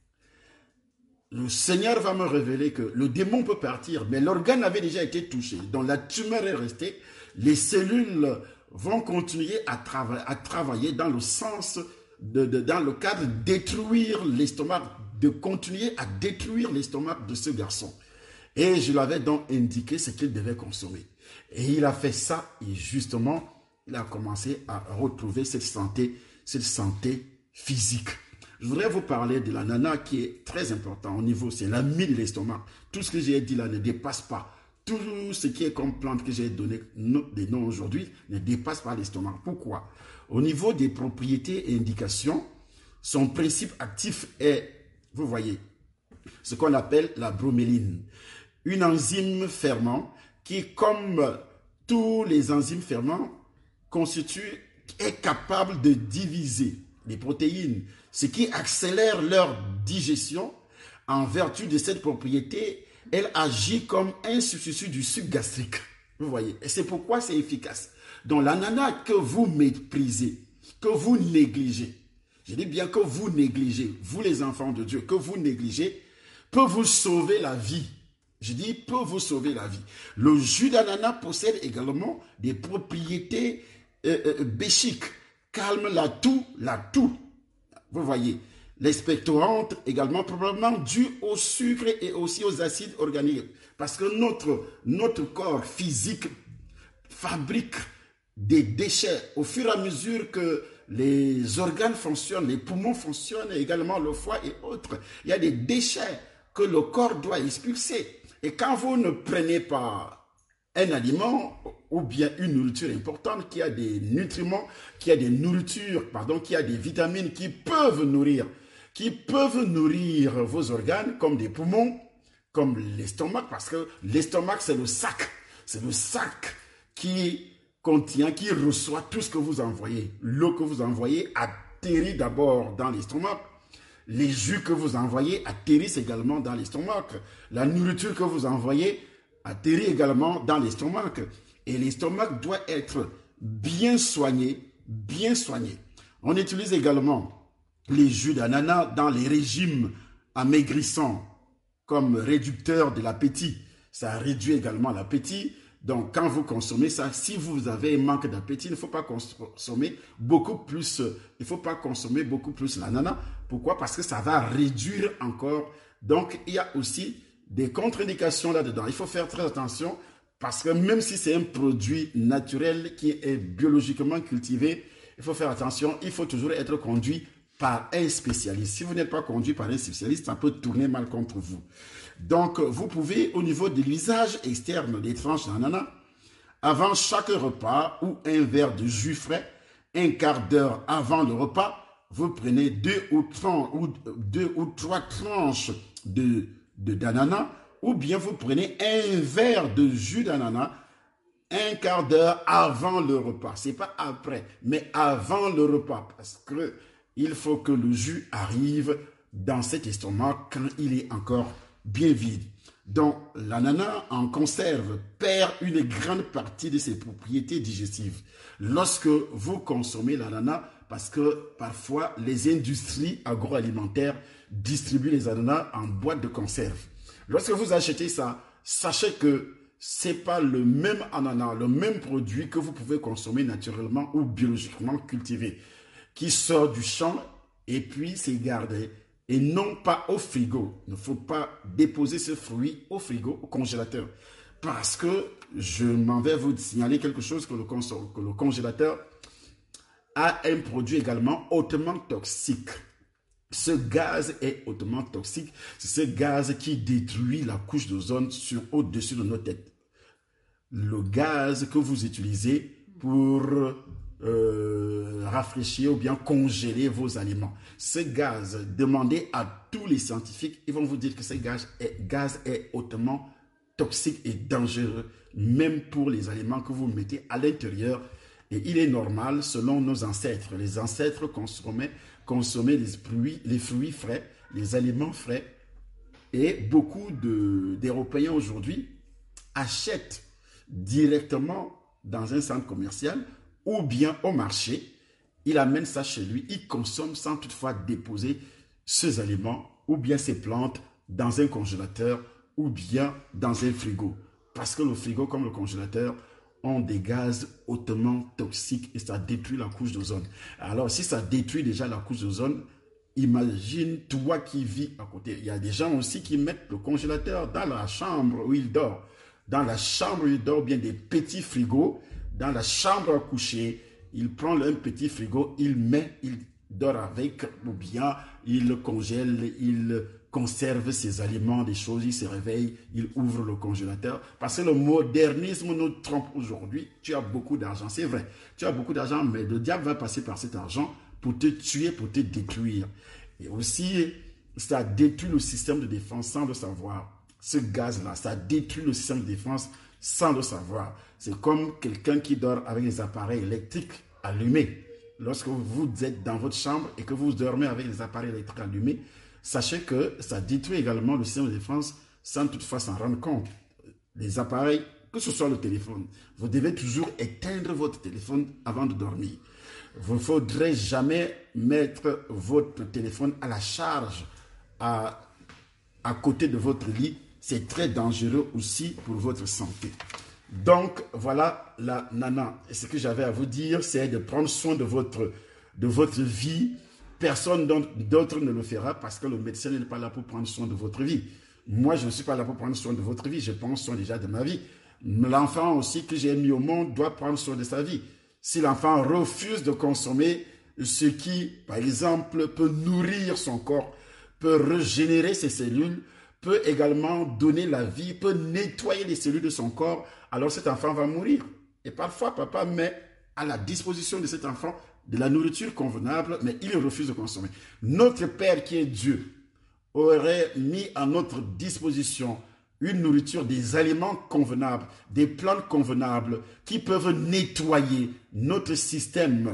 le Seigneur va me révéler que le démon peut partir, mais l'organe avait déjà été touché. Donc la tumeur est restée. Les cellules vont continuer à travailler dans le sens, dans le cadre de détruire l'estomac, de continuer à détruire l'estomac de ce garçon. Et je l'avais donc indiqué ce qu'il devait consommer. Et il a fait ça et justement, il a commencé à retrouver cette santé physique. Je voudrais vous parler de l'ananas qui est très important au niveau, c'est l'ami de l'estomac. Tout ce que j'ai dit là ne dépasse pas. Tout ce qui est comme plante que j'ai donné des noms aujourd'hui ne dépasse pas l'estomac. Pourquoi? Au niveau des propriétés et indications, son principe actif est, vous voyez, ce qu'on appelle la broméline. Une enzyme ferment qui, comme tous les enzymes ferments, est capable de diviser les protéines, ce qui accélère leur digestion. En vertu de cette propriété, elle agit comme un substitut du sucre gastrique. Vous voyez, et c'est pourquoi c'est efficace. Donc l'ananas que vous méprisez, que vous négligez, je dis bien que vous négligez, vous les enfants de Dieu, que vous négligez, peut vous sauver la vie. Je dis peut vous sauver la vie. Le jus d'ananas possède également des propriétés béchiques, calme la toux. Vous voyez, l'expectorante également probablement due au sucre et aussi aux acides organiques. Parce que notre corps physique fabrique des déchets au fur et à mesure que les organes fonctionnent, les poumons fonctionnent, et également le foie et autres. Il y a des déchets que le corps doit expulser. Et quand vous ne prenez pas un aliment ou bien une nourriture importante qui a des nutriments, qui a des nourritures, pardon, qui a des vitamines qui peuvent nourrir vos organes comme des poumons, comme l'estomac, parce que l'estomac c'est le sac qui contient, qui reçoit tout ce que vous envoyez. L'eau que vous envoyez atterrit d'abord dans l'estomac. Les jus que vous envoyez atterrissent également dans l'estomac. La nourriture que vous envoyez atterrit également dans l'estomac. Et l'estomac doit être bien soigné, bien soigné. On utilise également les jus d'ananas dans les régimes amaigrissants comme réducteur de l'appétit. Ça réduit également l'appétit. Donc, quand vous consommez ça, si vous avez un manque d'appétit, il ne faut pas consommer beaucoup plus. Il ne faut pas consommer beaucoup plus l'ananas. Pourquoi? Parce que ça va réduire encore. Donc, il y a aussi des contre-indications là-dedans. Il faut faire très attention parce que même si c'est un produit naturel qui est biologiquement cultivé, il faut faire attention. Il faut toujours être conduit par un spécialiste. Si vous n'êtes pas conduit par un spécialiste, ça peut tourner mal contre vous. Donc, vous pouvez, au niveau de l'usage externe des tranches d'ananas, avant chaque repas ou un verre de jus frais, un quart d'heure avant le repas, vous prenez deux ou trois tranches d'ananas, ou bien vous prenez un verre de jus d'ananas un quart d'heure avant le repas. Ce n'est pas après, mais avant le repas, parce que il faut que le jus arrive dans cet estomac quand il est encore bien vide. Donc, l'ananas en conserve perd une grande partie de ses propriétés digestives. Lorsque vous consommez l'ananas, parce que parfois les industries agroalimentaires distribuent les ananas en boîte de conserve. Lorsque vous achetez ça, sachez que ce n'est pas le même ananas, le même produit que vous pouvez consommer naturellement ou biologiquement cultivé, qui sort du champ et puis c'est gardé. Et non pas au frigo. Il ne faut pas déposer ce fruit au frigo, au congélateur. Parce que je m'en vais vous signaler quelque chose que le congélateur a un produit également hautement toxique. Ce gaz est hautement toxique. C'est ce gaz qui détruit la couche d'ozone au-dessus de nos têtes. Le gaz que vous utilisez pour rafraîchir ou bien congeler vos aliments. Ce gaz, demandez à tous les scientifiques, ils vont vous dire que ce gaz est hautement toxique et dangereux, même pour les aliments que vous mettez à l'intérieur. Et il est normal, selon nos ancêtres, les ancêtres consommaient les fruits frais, les aliments frais, et beaucoup d'Européens aujourd'hui achètent directement dans un centre commercial ou bien au marché, il amène ça chez lui, il consomme sans toutefois déposer ces aliments ou bien ces plantes dans un congélateur ou bien dans un frigo. Parce que le frigo comme le congélateur ont des gaz hautement toxiques et ça détruit la couche d'ozone. Alors si ça détruit déjà la couche d'ozone, imagine toi qui vis à côté. Il y a des gens aussi qui mettent le congélateur dans la chambre où il dort. Dans la chambre où il dort, bien des petits frigos. Dans la chambre à coucher, il prend un petit frigo, il dort avec, ou bien il congèle, il conserve ses aliments, des choses, il se réveille, il ouvre le congélateur. Parce que le modernisme nous trompe aujourd'hui. Tu as beaucoup d'argent, c'est vrai. Tu as beaucoup d'argent, mais le diable va passer par cet argent pour te tuer, pour te détruire. Et aussi, ça détruit le système de défense sans le savoir. Ce gaz-là, ça détruit le système de défense sans le savoir. C'est comme quelqu'un qui dort avec des appareils électriques allumés. Lorsque vous êtes dans votre chambre et que vous dormez avec des appareils électriques allumés, sachez que ça détruit également le système de défense sans toutefois s'en rendre compte. Les appareils que ce soit le téléphone. Vous devez toujours éteindre votre téléphone avant de dormir. Vous ne faudrait jamais mettre votre téléphone à la charge à côté de votre lit. C'est très dangereux aussi pour votre santé. Donc, voilà la nana. Et ce que j'avais à vous dire, c'est de prendre soin de votre vie. Personne d'autre ne le fera parce que le médecin n'est pas là pour prendre soin de votre vie. Moi, je ne suis pas là pour prendre soin de votre vie. Je prends soin déjà de ma vie. L'enfant aussi que j'ai mis au monde doit prendre soin de sa vie. Si l'enfant refuse de consommer ce qui, par exemple, peut nourrir son corps, peut régénérer ses cellules, peut également donner la vie, peut nettoyer les cellules de son corps, alors cet enfant va mourir. Et parfois, papa met à la disposition de cet enfant de la nourriture convenable, mais il refuse de consommer. Notre Père qui est Dieu aurait mis à notre disposition une nourriture, des aliments convenables, des plantes convenables qui peuvent nettoyer notre système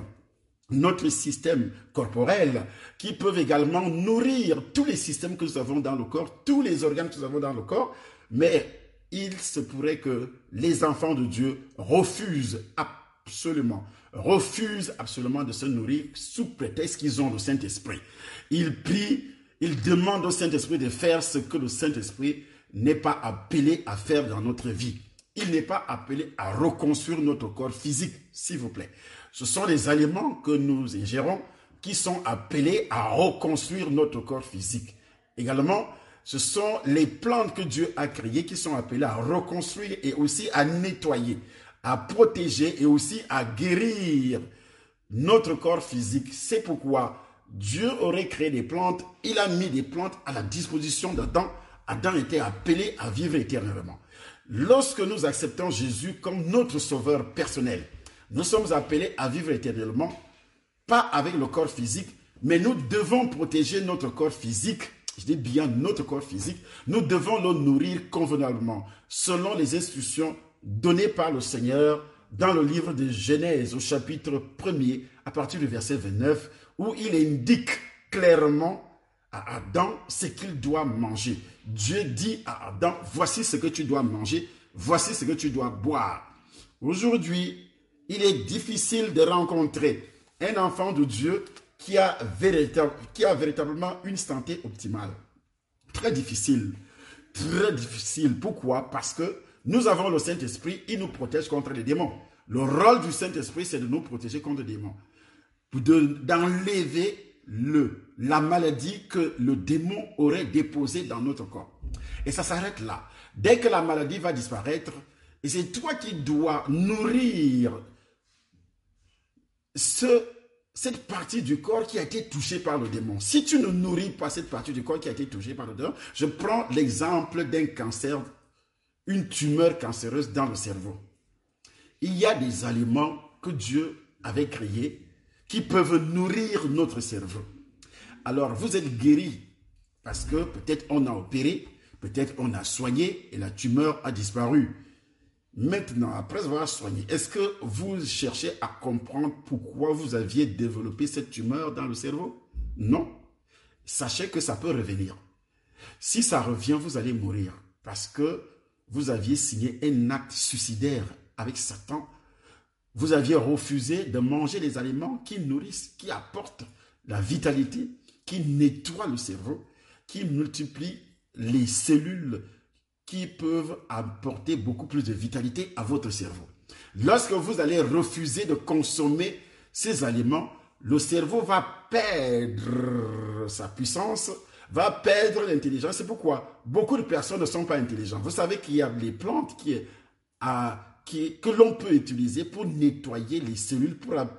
corporel, qui peuvent également nourrir tous les systèmes que nous avons dans le corps, tous les organes que nous avons dans le corps, mais il se pourrait que les enfants de Dieu refusent absolument de se nourrir sous prétexte qu'ils ont le Saint-Esprit. Ils prient, ils demandent au Saint-Esprit de faire ce que le Saint-Esprit n'est pas appelé à faire dans notre vie. Il n'est pas appelé à reconstruire notre corps physique, s'il vous plaît. Ce sont les aliments que nous ingérons qui sont appelés à reconstruire notre corps physique. Également, ce sont les plantes que Dieu a créées qui sont appelées à reconstruire et aussi à nettoyer, à protéger et aussi à guérir notre corps physique. C'est pourquoi Dieu aurait créé des plantes. Il a mis des plantes à la disposition d'Adam. Adam était appelé à vivre éternellement. Lorsque nous acceptons Jésus comme notre sauveur personnel, nous sommes appelés à vivre éternellement, pas avec le corps physique, mais nous devons protéger notre corps physique. Je dis bien notre corps physique. Nous devons le nourrir convenablement, selon les instructions données par le Seigneur dans le livre de Genèse, au chapitre 1er, à partir du verset 29, où il indique clairement à Adam ce qu'il doit manger. Dieu dit à Adam, voici ce que tu dois manger, voici ce que tu dois boire. Aujourd'hui, il est difficile de rencontrer un enfant de Dieu qui a véritablement une santé optimale. Très difficile. Très difficile. Pourquoi? Parce que nous avons le Saint-Esprit, il nous protège contre les démons. Le rôle du Saint-Esprit, c'est de nous protéger contre les démons. D'enlever la maladie que le démon aurait déposée dans notre corps. Et ça s'arrête là. Dès que la maladie va disparaître, et c'est toi qui dois nourrir cette partie du corps qui a été touchée par le démon. Si tu ne nourris pas cette partie du corps qui a été touchée par le démon, je prends l'exemple d'un cancer, une tumeur cancéreuse dans le cerveau. Il y a des aliments que Dieu avait créés qui peuvent nourrir notre cerveau. Alors, vous êtes guéri parce que peut-être on a opéré, peut-être on a soigné et la tumeur a disparu. Maintenant, après avoir soigné, est-ce que vous cherchez à comprendre pourquoi vous aviez développé cette tumeur dans le cerveau? Non. Sachez que ça peut revenir. Si ça revient, vous allez mourir parce que vous aviez signé un acte suicidaire avec Satan. Vous aviez refusé de manger les aliments qui nourrissent, qui apportent la vitalité, qui nettoient le cerveau, qui multiplient les cellules qui peuvent apporter beaucoup plus de vitalité à votre cerveau. Lorsque vous allez refuser de consommer ces aliments, le cerveau va perdre sa puissance, va perdre l'intelligence. C'est pourquoi beaucoup de personnes ne sont pas intelligentes. Vous savez qu'il y a des plantes que l'on peut utiliser pour nettoyer les cellules,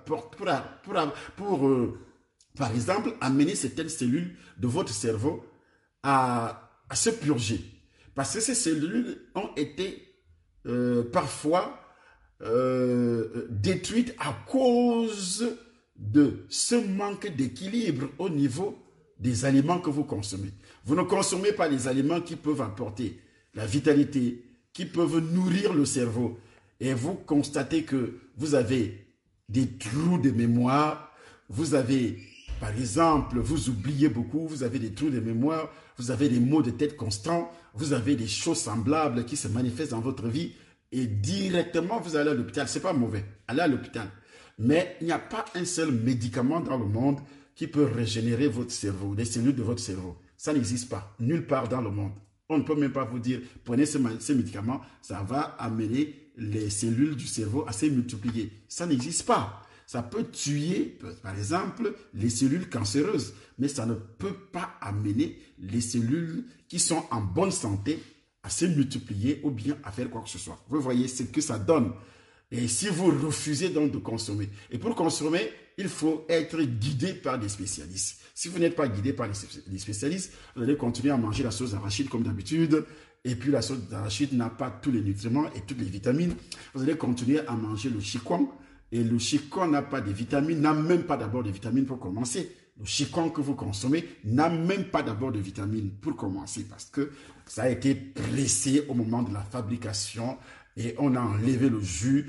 par exemple, amener certaines cellules de votre cerveau à se purger. Parce que ces cellules ont été parfois détruites à cause de ce manque d'équilibre au niveau des aliments que vous consommez. Vous ne consommez pas les aliments qui peuvent apporter la vitalité, qui peuvent nourrir le cerveau. Et vous constatez que vous avez des trous de mémoire, vous avez, par exemple, vous oubliez beaucoup, vous avez des trous de mémoire, vous avez des maux de tête constants, vous avez des choses semblables qui se manifestent dans votre vie et directement vous allez à l'hôpital. Ce n'est pas mauvais, allez à l'hôpital. Mais il n'y a pas un seul médicament dans le monde qui peut régénérer votre cerveau, les cellules de votre cerveau. Ça n'existe pas, nulle part dans le monde. On ne peut même pas vous dire, prenez ces médicaments, ça va amener les cellules du cerveau à se multiplier. Ça n'existe pas. Ça peut tuer, par exemple, les cellules cancéreuses, mais ça ne peut pas amener les cellules qui sont en bonne santé à se multiplier ou bien à faire quoi que ce soit. Vous voyez ce que ça donne. Et si vous refusez donc de consommer, et pour consommer, il faut être guidé par des spécialistes. Si vous n'êtes pas guidé par les spécialistes, vous allez continuer à manger la sauce d'arachide comme d'habitude, et puis la sauce d'arachide n'a pas tous les nutriments et toutes les vitamines. Vous allez continuer à manger le chikwang, et le chikwang n'a pas de vitamines, n'a même pas d'abord de vitamines pour commencer. Le chikwang que vous consommez n'a même pas d'abord de vitamines pour commencer, parce que ça a été pressé au moment de la fabrication, et on a enlevé le jus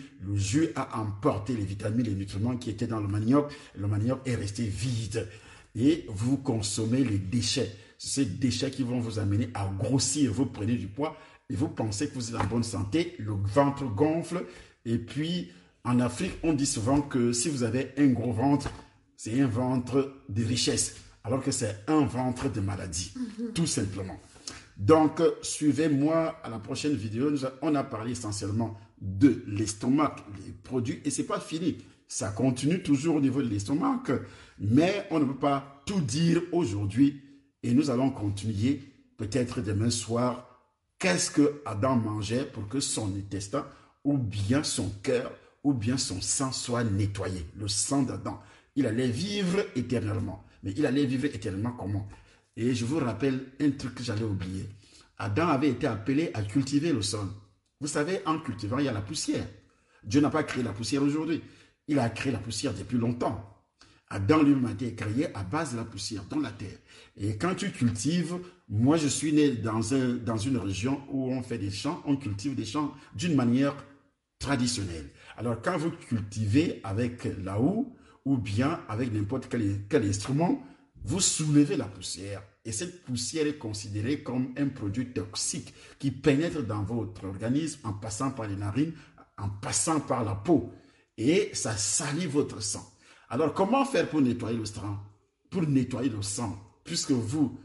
a emporté les vitamines, les nutriments qui étaient dans le manioc est resté vide. Et vous consommez les déchets. Ces déchets qui vont vous amener à grossir, vous prenez du poids et vous pensez que vous êtes en bonne santé, le ventre gonfle. Et puis, en Afrique, on dit souvent que si vous avez un gros ventre, c'est un ventre de richesse, alors que c'est un ventre de maladie, tout simplement. Donc, suivez-moi à la prochaine vidéo. On a parlé essentiellement de l'estomac, les produits, et ce n'est pas fini. Ça continue toujours au niveau de l'estomac, mais on ne peut pas tout dire aujourd'hui. Et nous allons continuer peut-être demain soir. Qu'est-ce que Adam mangeait pour que son intestin, ou bien son cœur, ou bien son sang soit nettoyé? Le sang d'Adam. Il allait vivre éternellement. Mais il allait vivre éternellement comment? Et je vous rappelle un truc que j'allais oublier. Adam avait été appelé à cultiver le sol. Vous savez, en cultivant, il y a la poussière. Dieu n'a pas créé la poussière aujourd'hui. Il a créé la poussière depuis longtemps. Adam lui-même a été créé à base de la poussière, dans la terre. Et quand tu cultives, moi je suis né dans une région où on fait des champs, on cultive des champs d'une manière traditionnelle. Alors quand vous cultivez avec la houe ou bien avec n'importe quel instrument, vous soulevez la poussière. Et cette poussière est considérée comme un produit toxique qui pénètre dans votre organisme en passant par les narines, en passant par la peau. Et ça salit votre sang. Alors, comment faire pour nettoyer le sang? Pour nettoyer le sang, puisque vous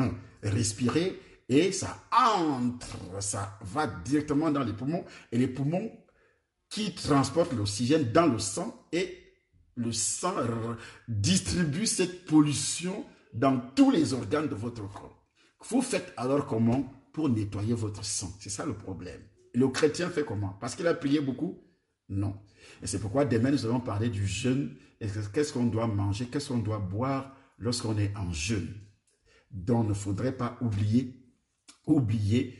respirez et ça entre, ça va directement dans les poumons. Et les poumons qui transportent l'oxygène dans le sang et le sang distribue cette pollution dans tous les organes de votre corps. Vous faites alors comment pour nettoyer votre sang? C'est ça le problème. Le chrétien fait comment? Parce qu'il a prié beaucoup? Non. Et c'est pourquoi demain nous allons parler du jeûne. Qu'est-ce qu'on doit manger? Qu'est-ce qu'on doit boire lorsqu'on est en jeûne? Donc il ne faudrait pas oublier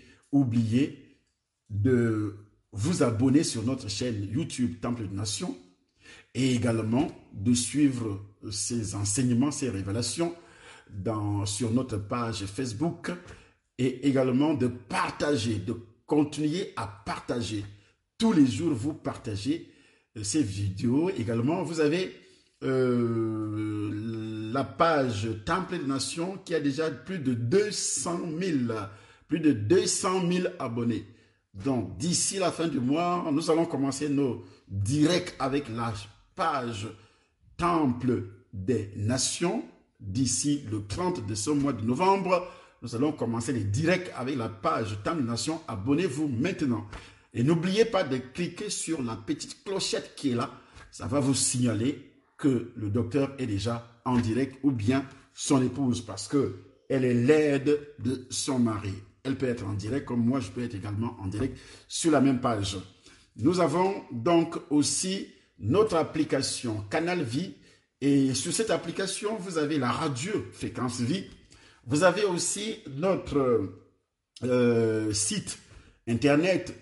de vous abonner sur notre chaîne YouTube Temple de Nation et également de suivre ces enseignements, ces révélations sur notre page Facebook et également de partager, de continuer à partager. Tous les jours, vous partagez ces vidéos. Également, vous avez la page Temple de Nation qui a déjà plus de 200 000 abonnés. Donc, d'ici la fin du mois, nous allons commencer nos directs avec la page Temple des Nations. D'ici le 30 de ce mois de novembre, nous allons commencer les directs avec la page Temple des Nations. Abonnez-vous maintenant. Et n'oubliez pas de cliquer sur la petite clochette qui est là. Ça va vous signaler que le docteur est déjà en direct ou bien son épouse parce qu'elle est l'aide de son mari. Elle peut être en direct comme moi, je peux être également en direct sur la même page. Nous avons donc aussi notre application Canal Vie. Et sur cette application, vous avez la radio Fréquence Vie. Vous avez aussi notre site internet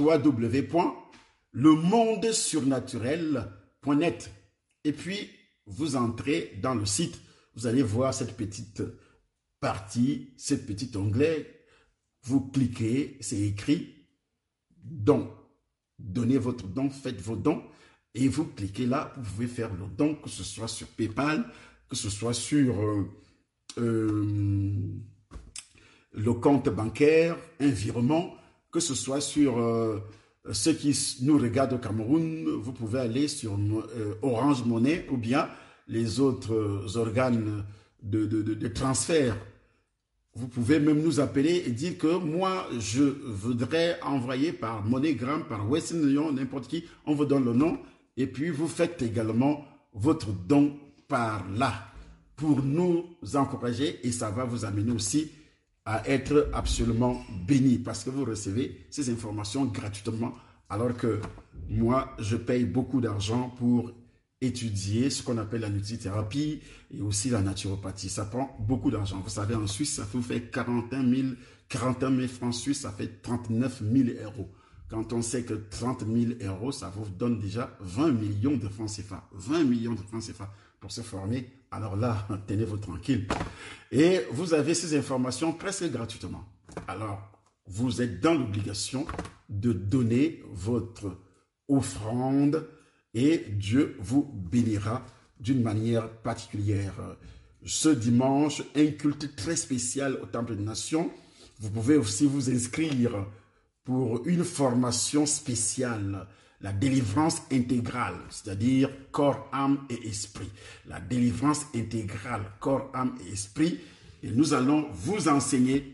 www.lemondesurnaturel.net. Et puis, vous entrez dans le site, vous allez voir cette petite partie, cette petite onglet. Vous cliquez, c'est écrit don. Donnez votre don, faites vos dons. Et vous cliquez là, vous pouvez faire le don, que ce soit sur PayPal, que ce soit sur le compte bancaire, un virement, que ce soit sur ceux qui nous regardent au Cameroun, vous pouvez aller sur Orange Money ou bien les autres organes de transfert. Vous pouvez même nous appeler et dire que moi, je voudrais envoyer par MoneyGram, par Western Union, n'importe qui. On vous donne le nom et puis vous faites également votre don par là pour nous encourager et ça va vous amener aussi à être absolument béni parce que vous recevez ces informations gratuitement alors que moi, je paye beaucoup d'argent pour étudier ce qu'on appelle la nutrithérapie et aussi la naturopathie. Ça prend beaucoup d'argent. Vous savez, en Suisse, ça vous fait 41 000 francs suisses, ça fait 39 000 euros. Quand on sait que 30 000 euros, ça vous donne déjà 20 millions de francs CFA. 20 millions de francs CFA pour se former. Alors là, tenez-vous tranquille. Et vous avez ces informations presque gratuitement. Alors, vous êtes dans l'obligation de donner votre offrande et Dieu vous bénira d'une manière particulière. Ce dimanche, un culte très spécial au Temple des Nations. Vous pouvez aussi vous inscrire pour une formation spéciale, la délivrance intégrale, c'est-à-dire corps, âme et esprit. La délivrance intégrale, corps, âme et esprit. Et nous allons vous enseigner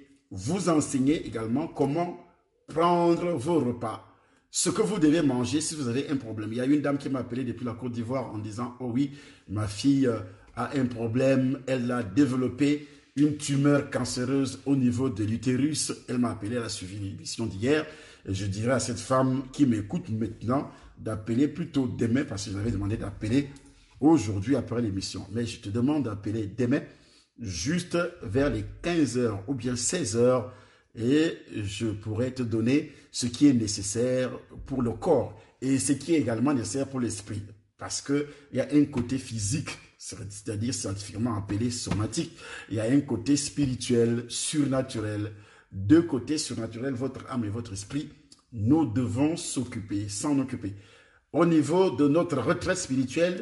également comment prendre vos repas. Ce que vous devez manger si vous avez un problème. Il y a une dame qui m'a appelé depuis la Côte d'Ivoire en disant « Oh oui, ma fille a un problème, elle a développé une tumeur cancéreuse au niveau de l'utérus. » Elle m'a appelé, elle a suivi l'émission d'hier. Et je dirais à cette femme qui m'écoute maintenant d'appeler plutôt demain parce que j'avais demandé d'appeler aujourd'hui après l'émission. Mais je te demande d'appeler demain juste vers les 15h ou bien 16h et je pourrais te donner ce qui est nécessaire pour le corps et ce qui est également nécessaire pour l'esprit. Parce qu'il y a un côté physique, c'est-à-dire scientifiquement appelé somatique. Il y a un côté spirituel, surnaturel. Deux côtés surnaturels, votre âme et votre esprit. Nous devons s'en occuper. Au niveau de notre retraite spirituelle,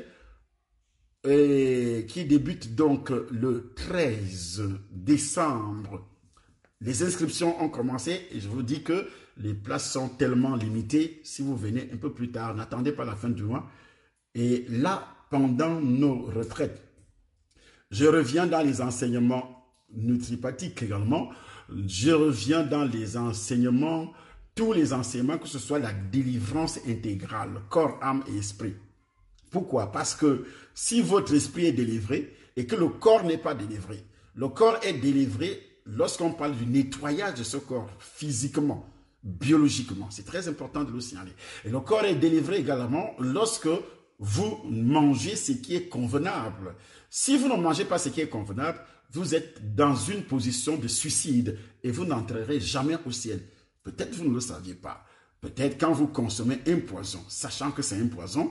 qui débute donc le 13 décembre, les inscriptions ont commencé et je vous dis que les places sont tellement limitées. Si vous venez un peu plus tard, n'attendez pas la fin du mois. Et là, pendant nos retraites, je reviens dans les enseignements nutritipathiques également. Je reviens dans les enseignements, tous les enseignements, que ce soit la délivrance intégrale, corps, âme et esprit. Pourquoi? Parce que si votre esprit est délivré et que le corps n'est pas délivré, le corps est délivré lorsqu'on parle du nettoyage de ce corps, physiquement, biologiquement. C'est très important de le signaler. Et le corps est délivré également lorsque vous mangez ce qui est convenable. Si vous ne mangez pas ce qui est convenable, vous êtes dans une position de suicide et vous n'entrerez jamais au ciel. Peut-être vous ne le saviez pas. Peut-être quand vous consommez un poison, sachant que c'est un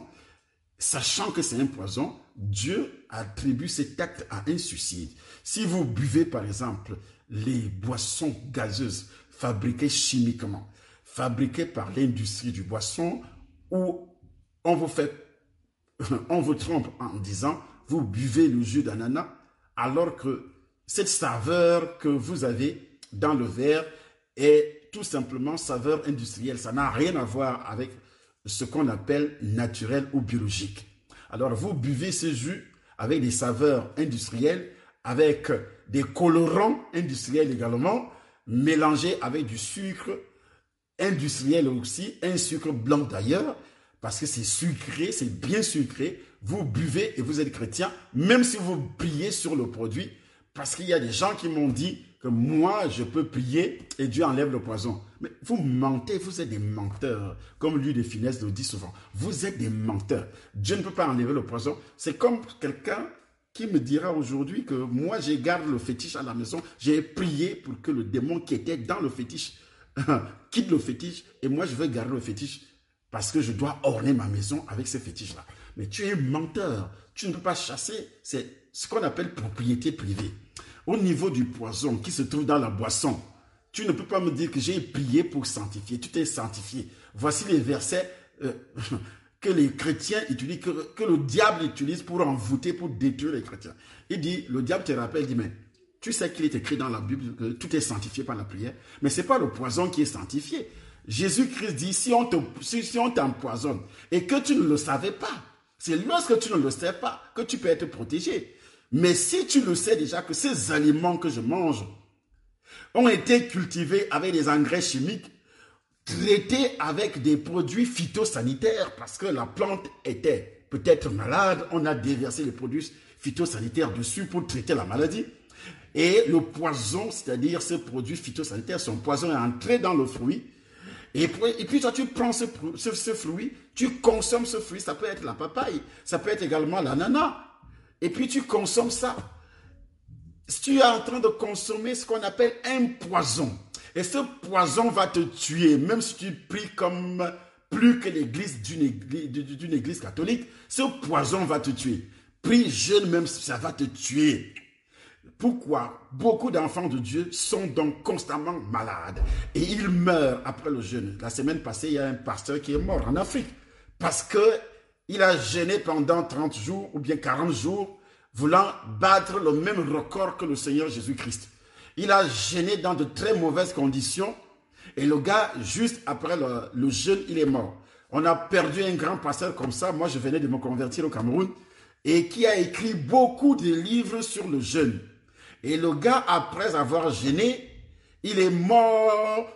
poison, Dieu attribue cet acte à un suicide. Si vous buvez par exemple les boissons gazeuses fabriquées chimiquement, fabriquées par l'industrie du boisson, où on vous trompe en disant vous buvez le jus d'ananas, alors que cette saveur que vous avez dans le verre est tout simplement saveur industrielle. Ça n'a rien à voir avec ce qu'on appelle naturel ou biologique. Alors vous buvez ce jus avec des saveurs industrielles, avec des colorants industriels également, mélangés avec du sucre industriel aussi, un sucre blanc d'ailleurs, parce que c'est sucré, c'est bien sucré. Vous buvez et vous êtes chrétien, même si vous priez sur le produit, parce qu'il y a des gens qui m'ont dit que moi, je peux prier et Dieu enlève le poison. Mais vous mentez, vous êtes des menteurs. Comme lui de Finesse le dit souvent. Vous êtes des menteurs. Dieu ne peut pas enlever le poison. C'est comme quelqu'un qui me dira aujourd'hui que moi, je garde le fétiche à la maison. J'ai prié pour que le démon qui était dans le fétiche quitte le fétiche et moi, je veux garder le fétiche parce que je dois orner ma maison avec ces fétiches-là. Mais tu es un menteur. Tu ne peux pas chasser. C'est ce qu'on appelle propriété privée. Au niveau du poison qui se trouve dans la boisson, tu ne peux pas me dire que j'ai prié pour sanctifier. Tu t'es sanctifié. Voici les versets que les chrétiens utilisent, que le diable utilise pour envoûter, pour détruire les chrétiens. Il dit, le diable te rappelle, il dit, mais tu sais qu'il est écrit dans la Bible que tout est sanctifié par la prière, mais ce n'est pas le poison qui est sanctifié. Jésus-Christ dit, si on t'empoisonne et que tu ne le savais pas, c'est lorsque tu ne le sais pas que tu peux être protégé. Mais si tu le sais déjà que ces aliments que je mange ont été cultivés avec des engrais chimiques, traités avec des produits phytosanitaires, parce que la plante était peut-être malade, on a déversé les produits phytosanitaires dessus pour traiter la maladie. Et le poison, c'est-à-dire ces produits phytosanitaires, son poison est entré dans le fruit. Et puis toi, tu prends ce fruit, tu consommes ce fruit, ça peut être la papaye, ça peut être également l'ananas. Et puis tu consommes ça. Tu es en train de consommer ce qu'on appelle un poison. Et ce poison va te tuer, même si tu pries comme plus que l'église d'une église catholique, ce poison va te tuer. Prie, jeûne, même ça va te tuer. Pourquoi? Beaucoup d'enfants de Dieu sont donc constamment malades et ils meurent après le jeûne. La semaine passée, il y a un pasteur qui est mort en Afrique parce qu'il a jeûné pendant 30 jours ou bien 40 jours, voulant battre le même record que le Seigneur Jésus-Christ. Il a jeûné dans de très mauvaises conditions et le gars, juste après le jeûne, il est mort. On a perdu un grand pasteur comme ça. Moi, je venais de me convertir au Cameroun et qui a écrit beaucoup de livres sur le jeûne. Et le gars, après avoir jeûné, il est mort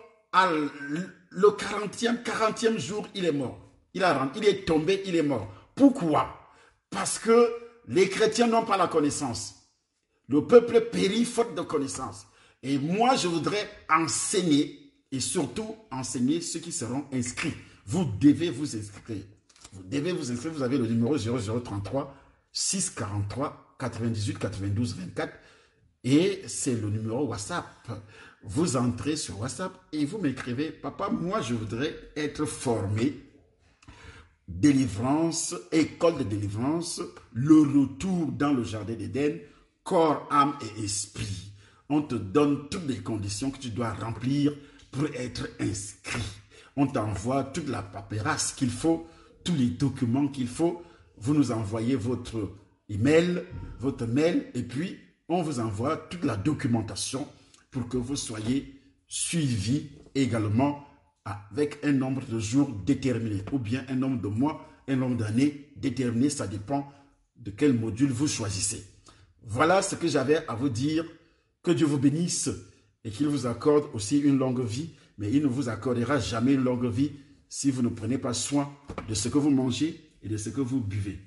le 40e jour, il est mort. Il est tombé, il est mort. Pourquoi? Parce que les chrétiens n'ont pas la connaissance. Le peuple périt faute de connaissance. Et moi, je voudrais enseigner, et surtout enseigner ceux qui seront inscrits. Vous devez vous inscrire. Vous devez vous inscrire. Vous avez le numéro 0033 643 98 92 24. Et c'est le numéro WhatsApp. Vous entrez sur WhatsApp et vous m'écrivez, papa, moi je voudrais être formé, délivrance, école de délivrance, le retour dans le jardin d'Éden, corps, âme et esprit. On te donne toutes les conditions que tu dois remplir pour être inscrit. On t'envoie toute la paperasse qu'il faut, tous les documents qu'il faut. Vous nous envoyez votre email, votre mail et puis on vous envoie toute la documentation pour que vous soyez suivis également avec un nombre de jours déterminé ou bien un nombre de mois, un nombre d'années déterminé. Ça dépend de quel module vous choisissez. Voilà ce que j'avais à vous dire. Que Dieu vous bénisse et qu'il vous accorde aussi une longue vie. Mais il ne vous accordera jamais une longue vie si vous ne prenez pas soin de ce que vous mangez et de ce que vous buvez.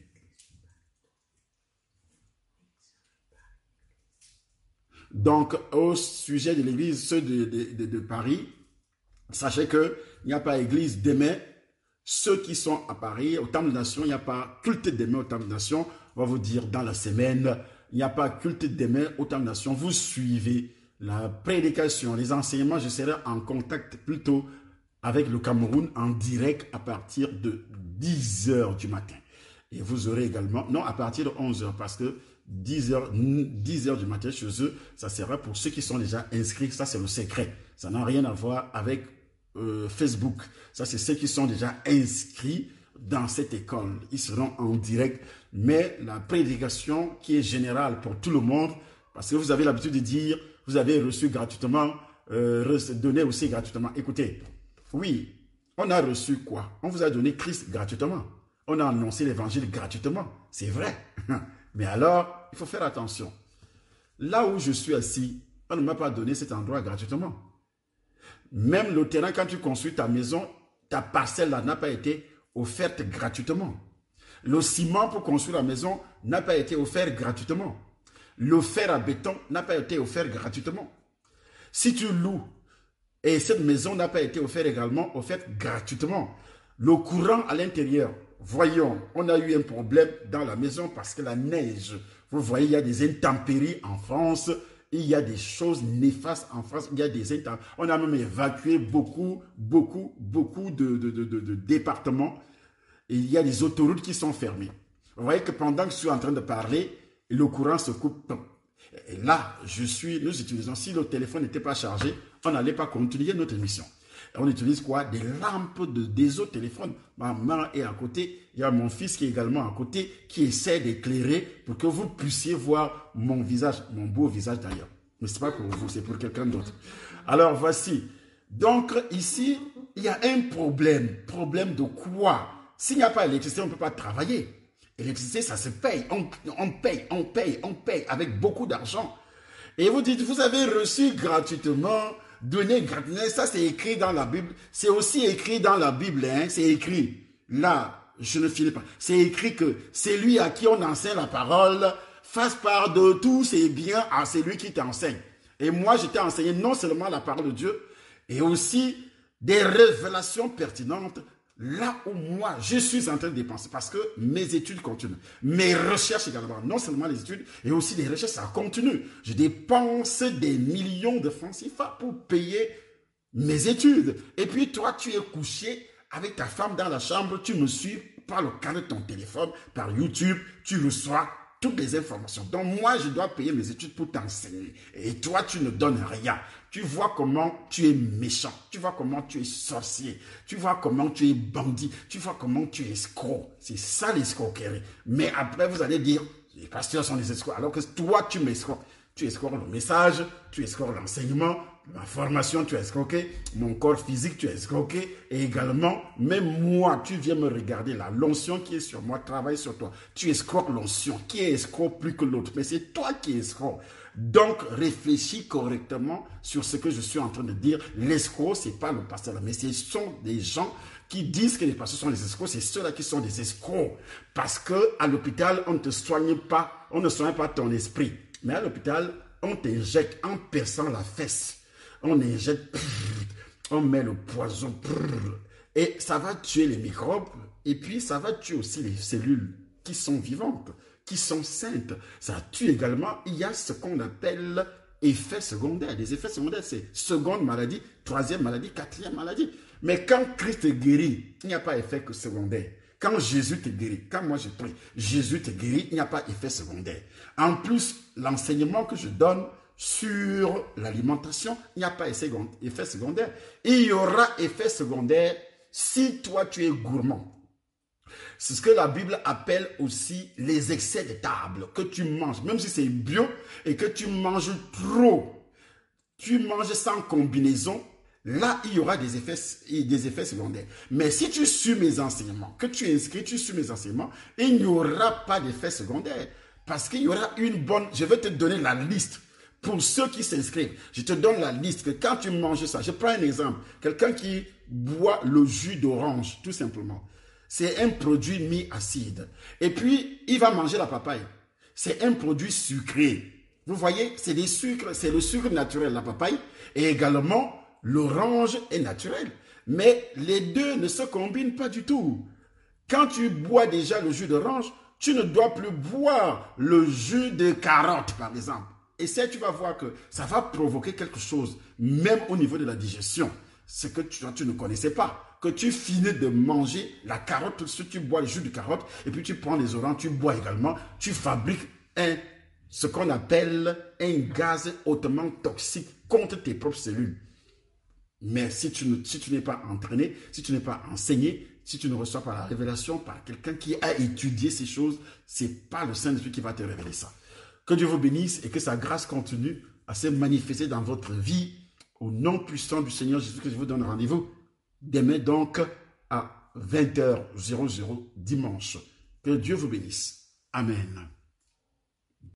Donc, au sujet de l'église de Paris, sachez qu'il n'y a pas église demain. Ceux qui sont à Paris, au Temple des Nations, il n'y a pas culte demain au Temple des Nations. On va vous dire dans la semaine, il n'y a pas culte demain au Temple des Nations. Vous suivez la prédication, les enseignements. Je serai en contact plutôt avec le Cameroun en direct à partir de 10h du matin. Et vous aurez également, non, à partir de 11h, parce que 10h du matin chez eux, ça sera pour ceux qui sont déjà inscrits. Ça, c'est le secret. Ça n'a rien à voir avec Facebook. Ça, c'est ceux qui sont déjà inscrits dans cette école. Ils seront en direct. Mais la prédication qui est générale pour tout le monde, parce que vous avez l'habitude de dire, vous avez reçu gratuitement, donné aussi gratuitement. Écoutez, oui, on a reçu quoi? On vous a donné Christ gratuitement. On a annoncé l'évangile gratuitement. C'est vrai. Mais alors, il faut faire attention. Là où je suis assis, on ne m'a pas donné cet endroit gratuitement. Même le terrain, quand tu construis ta maison, ta parcelle là n'a pas été offerte gratuitement. Le ciment pour construire la maison n'a pas été offert gratuitement. Le fer à béton n'a pas été offert gratuitement. Si tu loues, et cette maison n'a pas été offerte également, offerte gratuitement. Le courant à l'intérieur, voyons, on a eu un problème dans la maison parce que la neige, vous voyez, il y a des intempéries en France, il y a des choses néfastes en France, il y a des intempéries. On a même évacué beaucoup de départements et il y a des autoroutes qui sont fermées. Vous voyez que pendant que je suis en train de parler, le courant se coupe. Et là, nous utilisons, si le téléphone n'était pas chargé, on n'allait pas continuer notre émission. On utilise quoi? Des lampes des autres téléphones. Ma maman est à côté. Il y a mon fils qui est également à côté, qui essaie d'éclairer pour que vous puissiez voir mon visage, mon beau visage d'ailleurs. Mais ce n'est pas pour vous, c'est pour quelqu'un d'autre. Alors voici. Donc ici, il y a un problème. Problème de quoi? S'il n'y a pas d'électricité, on ne peut pas travailler. L'électricité, ça se paye. On paye avec beaucoup d'argent. Et vous dites, vous avez reçu gratuitement, donné gratuitement. Ça, c'est écrit dans la Bible. C'est aussi écrit dans la Bible. Hein? C'est écrit. Là, je ne finis pas. C'est écrit que c'est lui à qui on enseigne la parole fasse part de tous ses biens à celui qui t'enseigne. Et moi, je t'ai enseigné non seulement la parole de Dieu, et aussi des révélations pertinentes là où moi, je suis en train de dépenser, parce que mes études continuent. Mes recherches également, non seulement les études, et aussi les recherches, ça continue. Je dépense des millions de francs CFA pour payer mes études. Et puis toi, tu es couché avec ta femme dans la chambre, tu me suis par le cas de ton téléphone, par YouTube, tu reçois toutes les informations. Donc moi, je dois payer mes études pour t'enseigner. Et toi, tu ne donnes rien. Tu vois comment tu es méchant. Tu vois comment tu es sorcier. Tu vois comment tu es bandit. Tu vois comment tu es escroc. C'est ça l'escroquerie. Mais après, vous allez dire, les pasteurs sont des escrocs. Alors que toi, tu m'escroques. Tu escroques le message, tu escroques l'enseignement, ma formation, tu as escroqué, mon corps physique, tu as escroqué, et également, même moi, tu viens me regarder là, l'onction qui est sur moi travaille sur toi. Tu escroques l'onction, qui est escroc plus que l'autre, mais c'est toi qui es escroc. Donc, réfléchis correctement sur ce que je suis en train de dire. L'escroc, ce n'est pas le pasteur, mais ce sont des gens qui disent que les pasteurs sont des escrocs, c'est ceux-là qui sont des escrocs. Parce qu'à l'hôpital, on ne te soigne pas, on ne soigne pas ton esprit. Mais à l'hôpital, on t'injecte en perçant la fesse. On injecte, on met le poison. Et ça va tuer les microbes. Et puis, ça va tuer aussi les cellules qui sont vivantes, qui sont saintes. Ça tue également. Il y a ce qu'on appelle effets secondaires. Les effets secondaires, c'est seconde maladie, troisième maladie, quatrième maladie. Mais quand Christ te guérit, il n'y a pas effet secondaire. Quand Jésus te guérit, quand moi je prie, Jésus te guérit, il n'y a pas effet secondaire. En plus, l'enseignement que je donne sur l'alimentation, il n'y a pas effet secondaire. Il y aura effet secondaire si toi tu es gourmand. C'est ce que la Bible appelle aussi les excès de table, que tu manges, même si c'est bio, et que tu manges trop, tu manges sans combinaison. Là, il y aura des effets secondaires. Mais si tu suis mes enseignements, que tu es inscrit, tu suis mes enseignements, il n'y aura pas d'effet secondaire. Parce qu'il y aura une bonne... Je vais te donner la liste pour ceux qui s'inscrivent. Je te donne la liste que quand tu manges ça, je prends un exemple. Quelqu'un qui boit le jus d'orange, tout simplement. C'est un produit mi-acide. Et puis, il va manger la papaye. C'est un produit sucré. Vous voyez, c'est des sucres, c'est le sucre naturel, la papaye, et également... l'orange est naturel, mais les deux ne se combinent pas du tout. Quand tu bois déjà le jus d'orange, tu ne dois plus boire le jus de carotte, par exemple. Et ça, tu vas voir que ça va provoquer quelque chose, même au niveau de la digestion. Ce que tu ne connaissais pas. Que tu finis de manger la carotte, tout de suite tu bois le jus de carotte, et puis tu prends les oranges, tu bois également, tu fabriques ce qu'on appelle un gaz hautement toxique contre tes propres cellules. Mais si tu n'es pas entraîné, si tu n'es pas enseigné, si tu ne reçois pas la révélation par quelqu'un qui a étudié ces choses, ce n'est pas le Saint-Esprit qui va te révéler ça. Que Dieu vous bénisse et que sa grâce continue à se manifester dans votre vie. Au nom puissant du Seigneur Jésus, que je vous donne rendez-vous demain donc à 20h00 dimanche. Que Dieu vous bénisse. Amen.